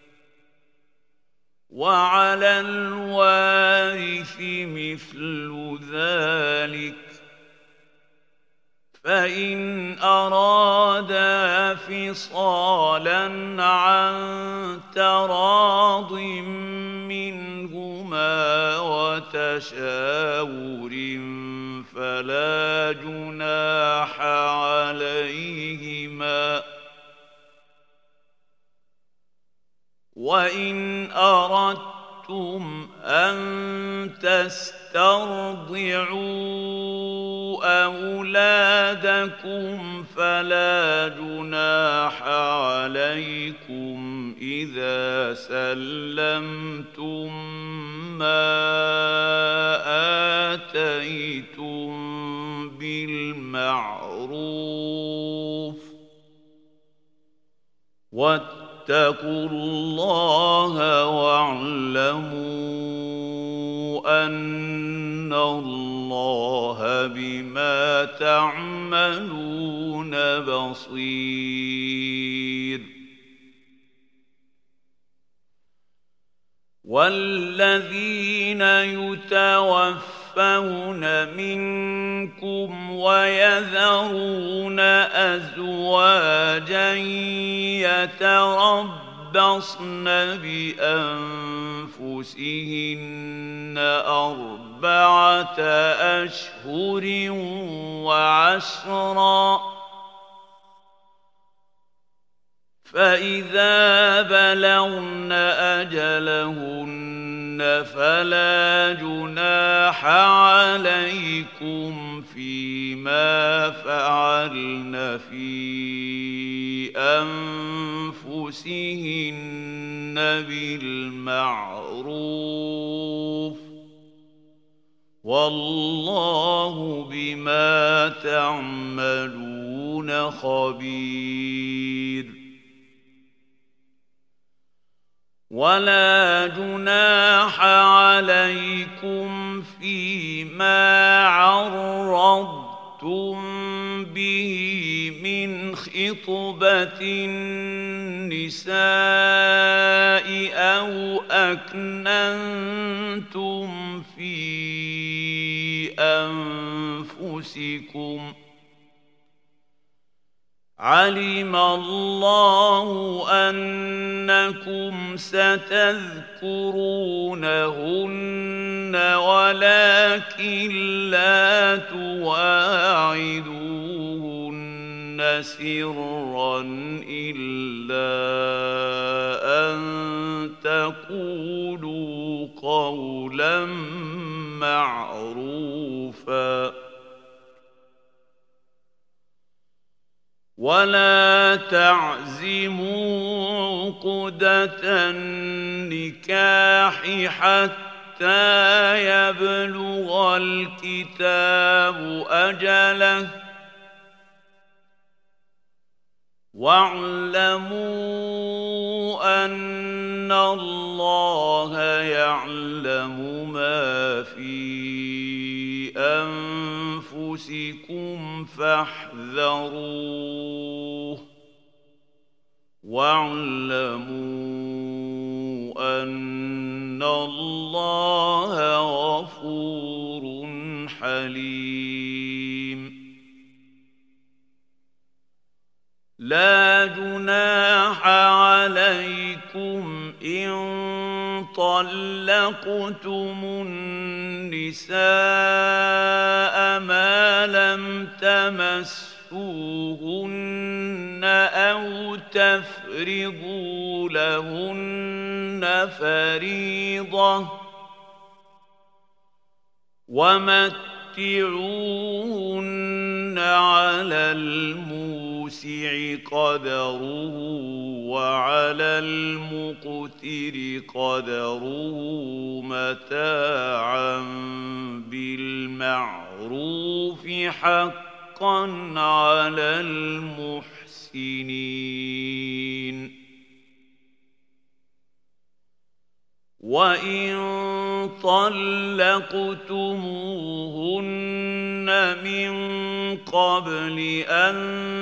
S1: وعلى الوارث مثل ذلك فإن أرادا فصالا عن تراض منهما وتشاور فلا جناح عليهما وإن أردتم أن تسترضعوا أولادكم فلا جناح عليكم إذا سلمتم ما آتيتم واتقوا الله واعلموا أن الله بما تعملون بصير. والذين يتوفون منكم ويذرون أزواجا يتربصن بأنفسهن أربعة أشهر وعشرا، فإذا بلغن أجلهن فلا جناح عليكم فيما فعلن في أنفسهن بالمعروف، والله بما تعملون خبير. ولا جناح عليكم فيما عرضتم به من خطبة النساء أو أكننتم في أنفسكم، علم الله أنكم ستذكرونهن ولكن لا تواعدوهن سرا إلا أن تقولوا قولا معروفا. ولا تعزموا عقدة النكاح حتى يبلغ الكتاب أجله، واعلموا أن الله يعلم ما في أنفسكم فاحذروه، واعلموا أن الله غفور حليم. لا جناح عليكم إن طلقتم النساء ما لم تمسوهن أو تفرضوا لهن فريضة، ومتعوهن على الموسع قدره وعلى المقتر قدره متاعا بالمعروف حقا على المحسنين. وإن طلقتموهن من قبل أن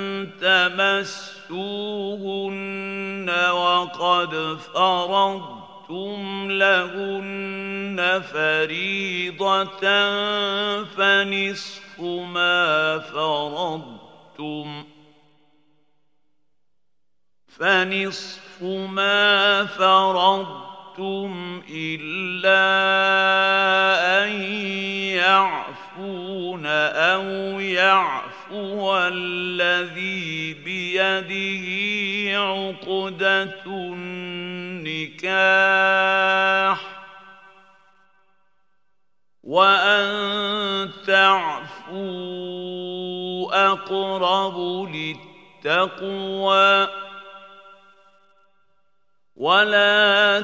S1: تمسوهن وقد فرضتم لهن فريضة فنصف ما فرضتم فنصف ما فرضتم إلا أن يعفون أو يعفو الذي بيده عقدة النكاح، وأن تعفوا أقرب للتقوى. ولا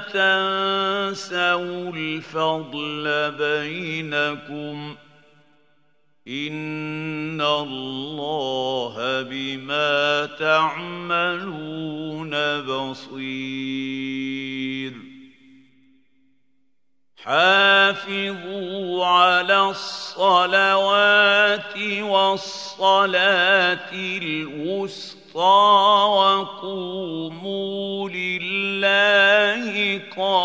S1: تنسوا الفضل بينكم، إن الله بما تعملون بصير حافظوا على الصلوات والصلاة الوسطى وقوموا لله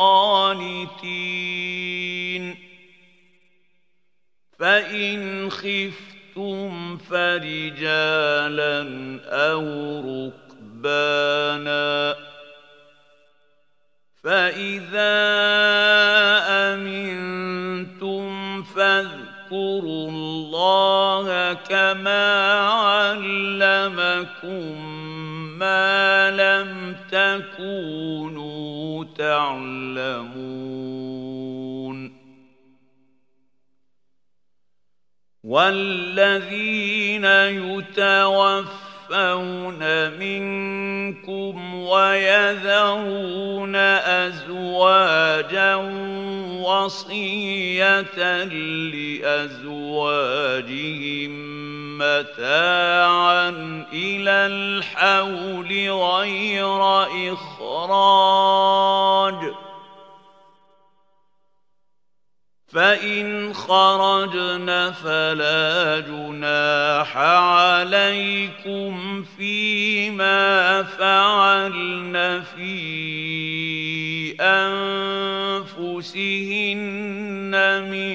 S1: قانتين فإن خفتم فرجالا أو ركبانا فإذا أمنتم فاذكروا الله كما علمكم ما لم تكونوا تعلمون والذين يتوفون منكم ويذرون أزواجا وصية لأزواجهم متاعا إلى الحول غير إخراج فإن خرجن فلا جناح عليكم فيما فعلن في أنفسهن من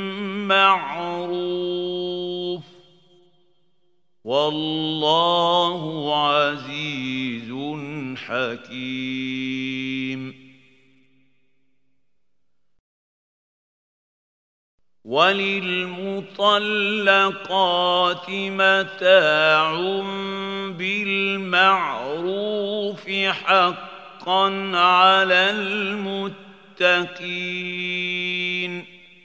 S1: معروف والله عزيز حكيم وللمطلقات متاع بالمعروف حقا على المتقين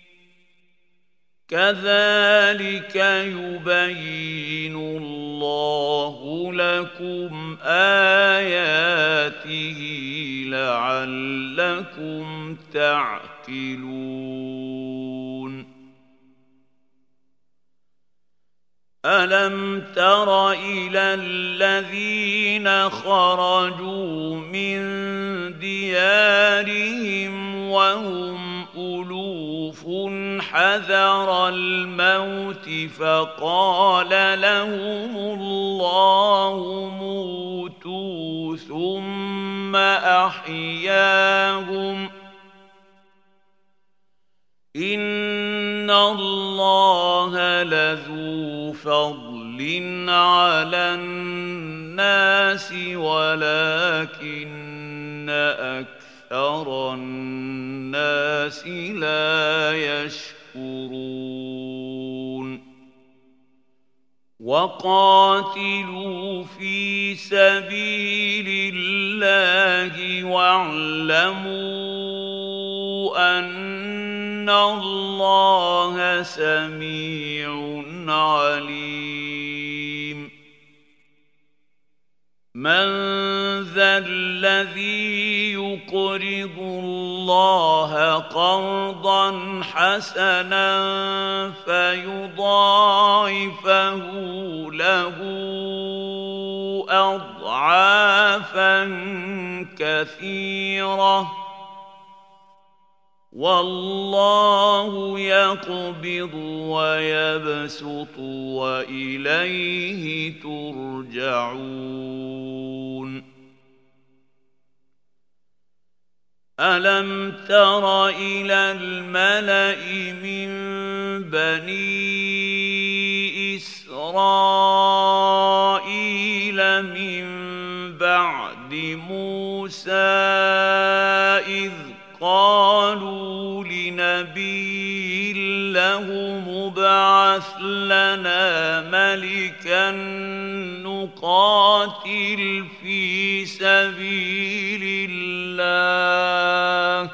S1: كذلك يبين الله لكم آياته لعلكم تعقلون ألم تر إلى الذين خرجوا من ديارهم وهم ألوف حذر الموت فقال لهم الله موتوا ثم أحياهم إن الله لذو فضل على الناس ولكن أكثر الناس لا يشكرون وقاتلوا في سبيل الله واعلموا أن الله سميع عليم من ذا الذي يقرض الله قرضا حسنا فيضاعفه له أضعافا كثيرة والله يقبض ويبسط وإليه ترجعون ألم تر إلى الملأ من بني إسرائيل من بعد موسى إذ قالوا لنبي له مبعث لنا ملكا نقاتل في سبيل الله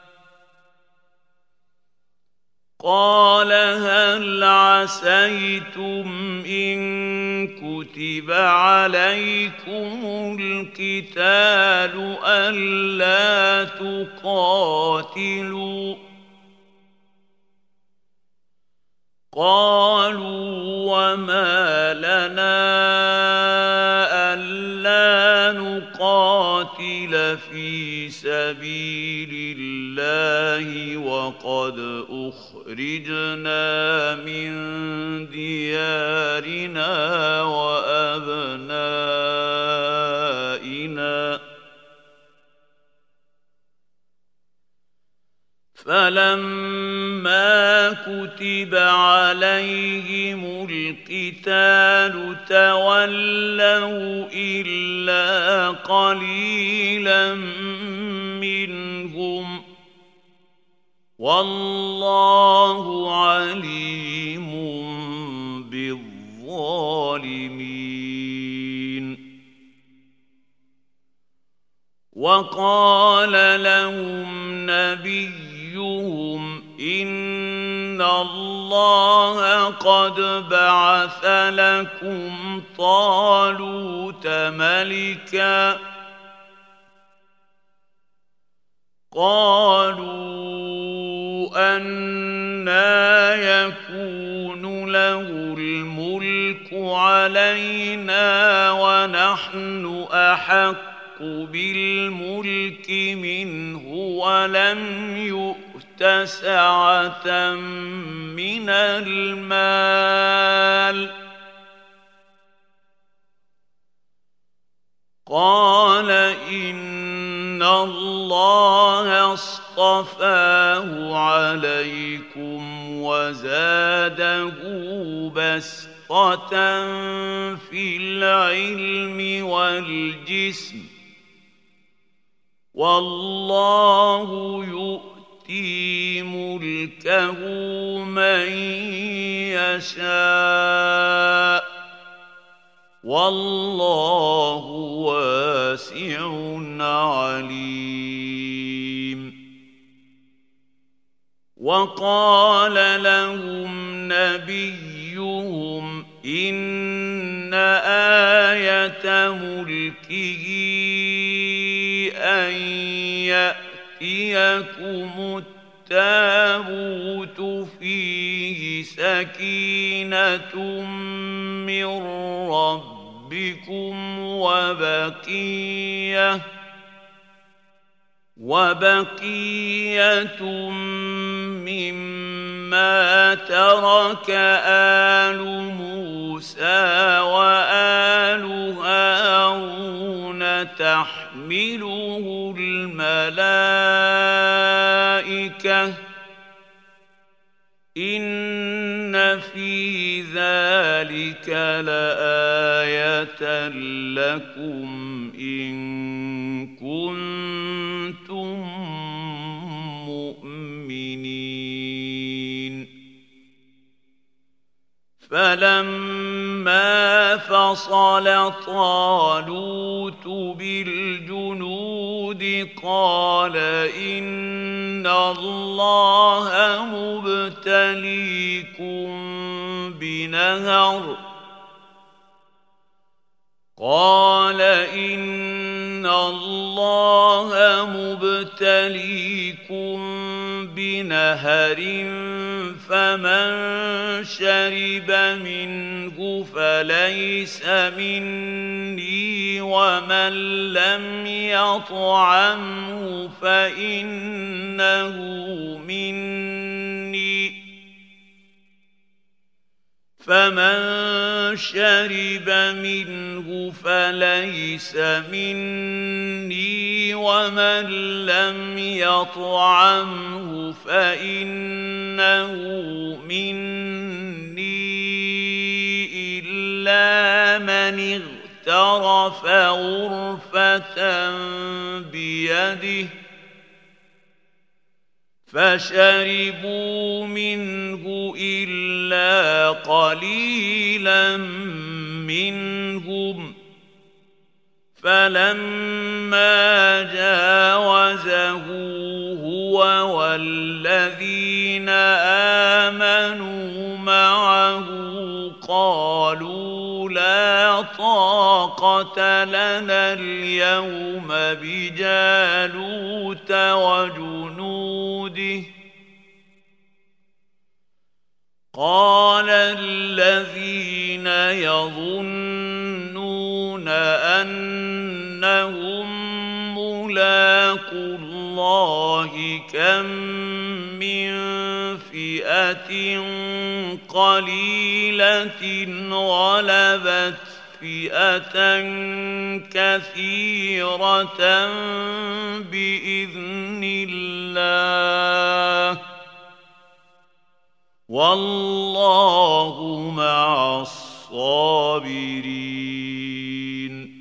S1: قال هل عسيتم إن كتب عليكم القتال ألا تقاتلوا قالوا وما لنا ألا نقاتل في سبيل الله وقد أخرجنا من ديارنا وأبنائنا فلما كتب عليهم القتال تولوا إلا قليلا منهم والله عليم بالظالمين. وقال لهم نبيهم إن الله قد بعث لكم طالوت ملكا قالوا أنى يكون له الملك علينا ونحن أحق بالملك منه ولم يؤت سعة من المال قال إن الله اصطفاه عليكم وزاده بسطة في العلم والجسم والله يؤتي ملكه من يشاء والله واسع عليم. وقال لهم نبيهم إن آية ملكه أن يأتيكم التابوت فيه سكينة من ربكم وبقية وبقية مما ترك آل موسى وآل هارون تحمله الملائكة إن في ذلك لآية لكم إن كنتم مؤمنين. فلما فصل طالوت بالجنود قال إن الله مبتليكم بنهر قال إن الله مبتليكم بنهر فمن شرب منه فليس مني ومن لم يطعمه فإنه مني فمن شرب منه فليس مني ومن لم يطعمه فإنه مني إلا من اغترف غرفة بيده فشربوا منه إلا قليلا منهم فلما جاوزه هو والذين آمنوا معه قالوا لا طاقة لنا اليوم بجالوت وجنوده قال الذين يظنون أنهم ملاقو الله كم من فئة قليلة غلبت فئة كثيرة بإذن الله والله مع الصابرين.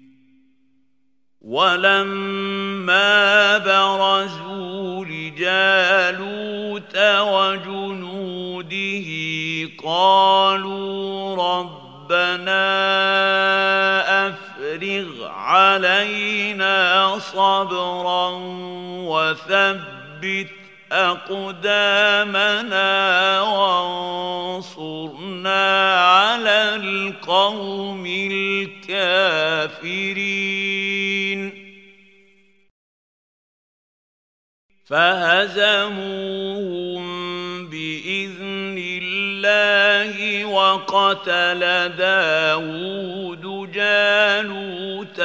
S1: ولما برزوا لجالوت وجنوده قالوا ربنا أفرغ علينا صبرا وثبت أقدامنا وانصرنا على القوم الكافرين. فهزموهم بإذن الله وقتل داود جالوت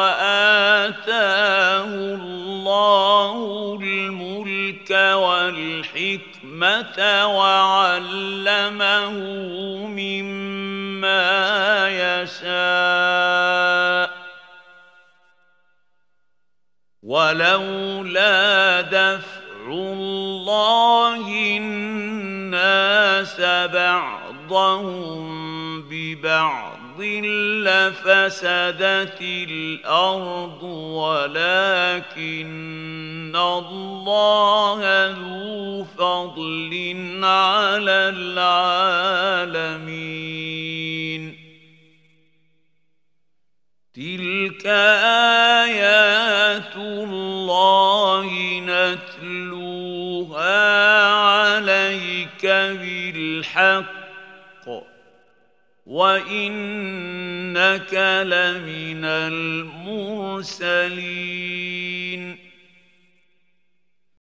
S1: وآتاه الله الملك والحكمة وعلمه مما يشاء. ولولا دفع الله الناس بعضهم ببعض لفسدت الأرض ولكن الله ذو فضل على العالمين. تلك آيات الله نتلوها عليك بالحق وإنك لمن المرسلين.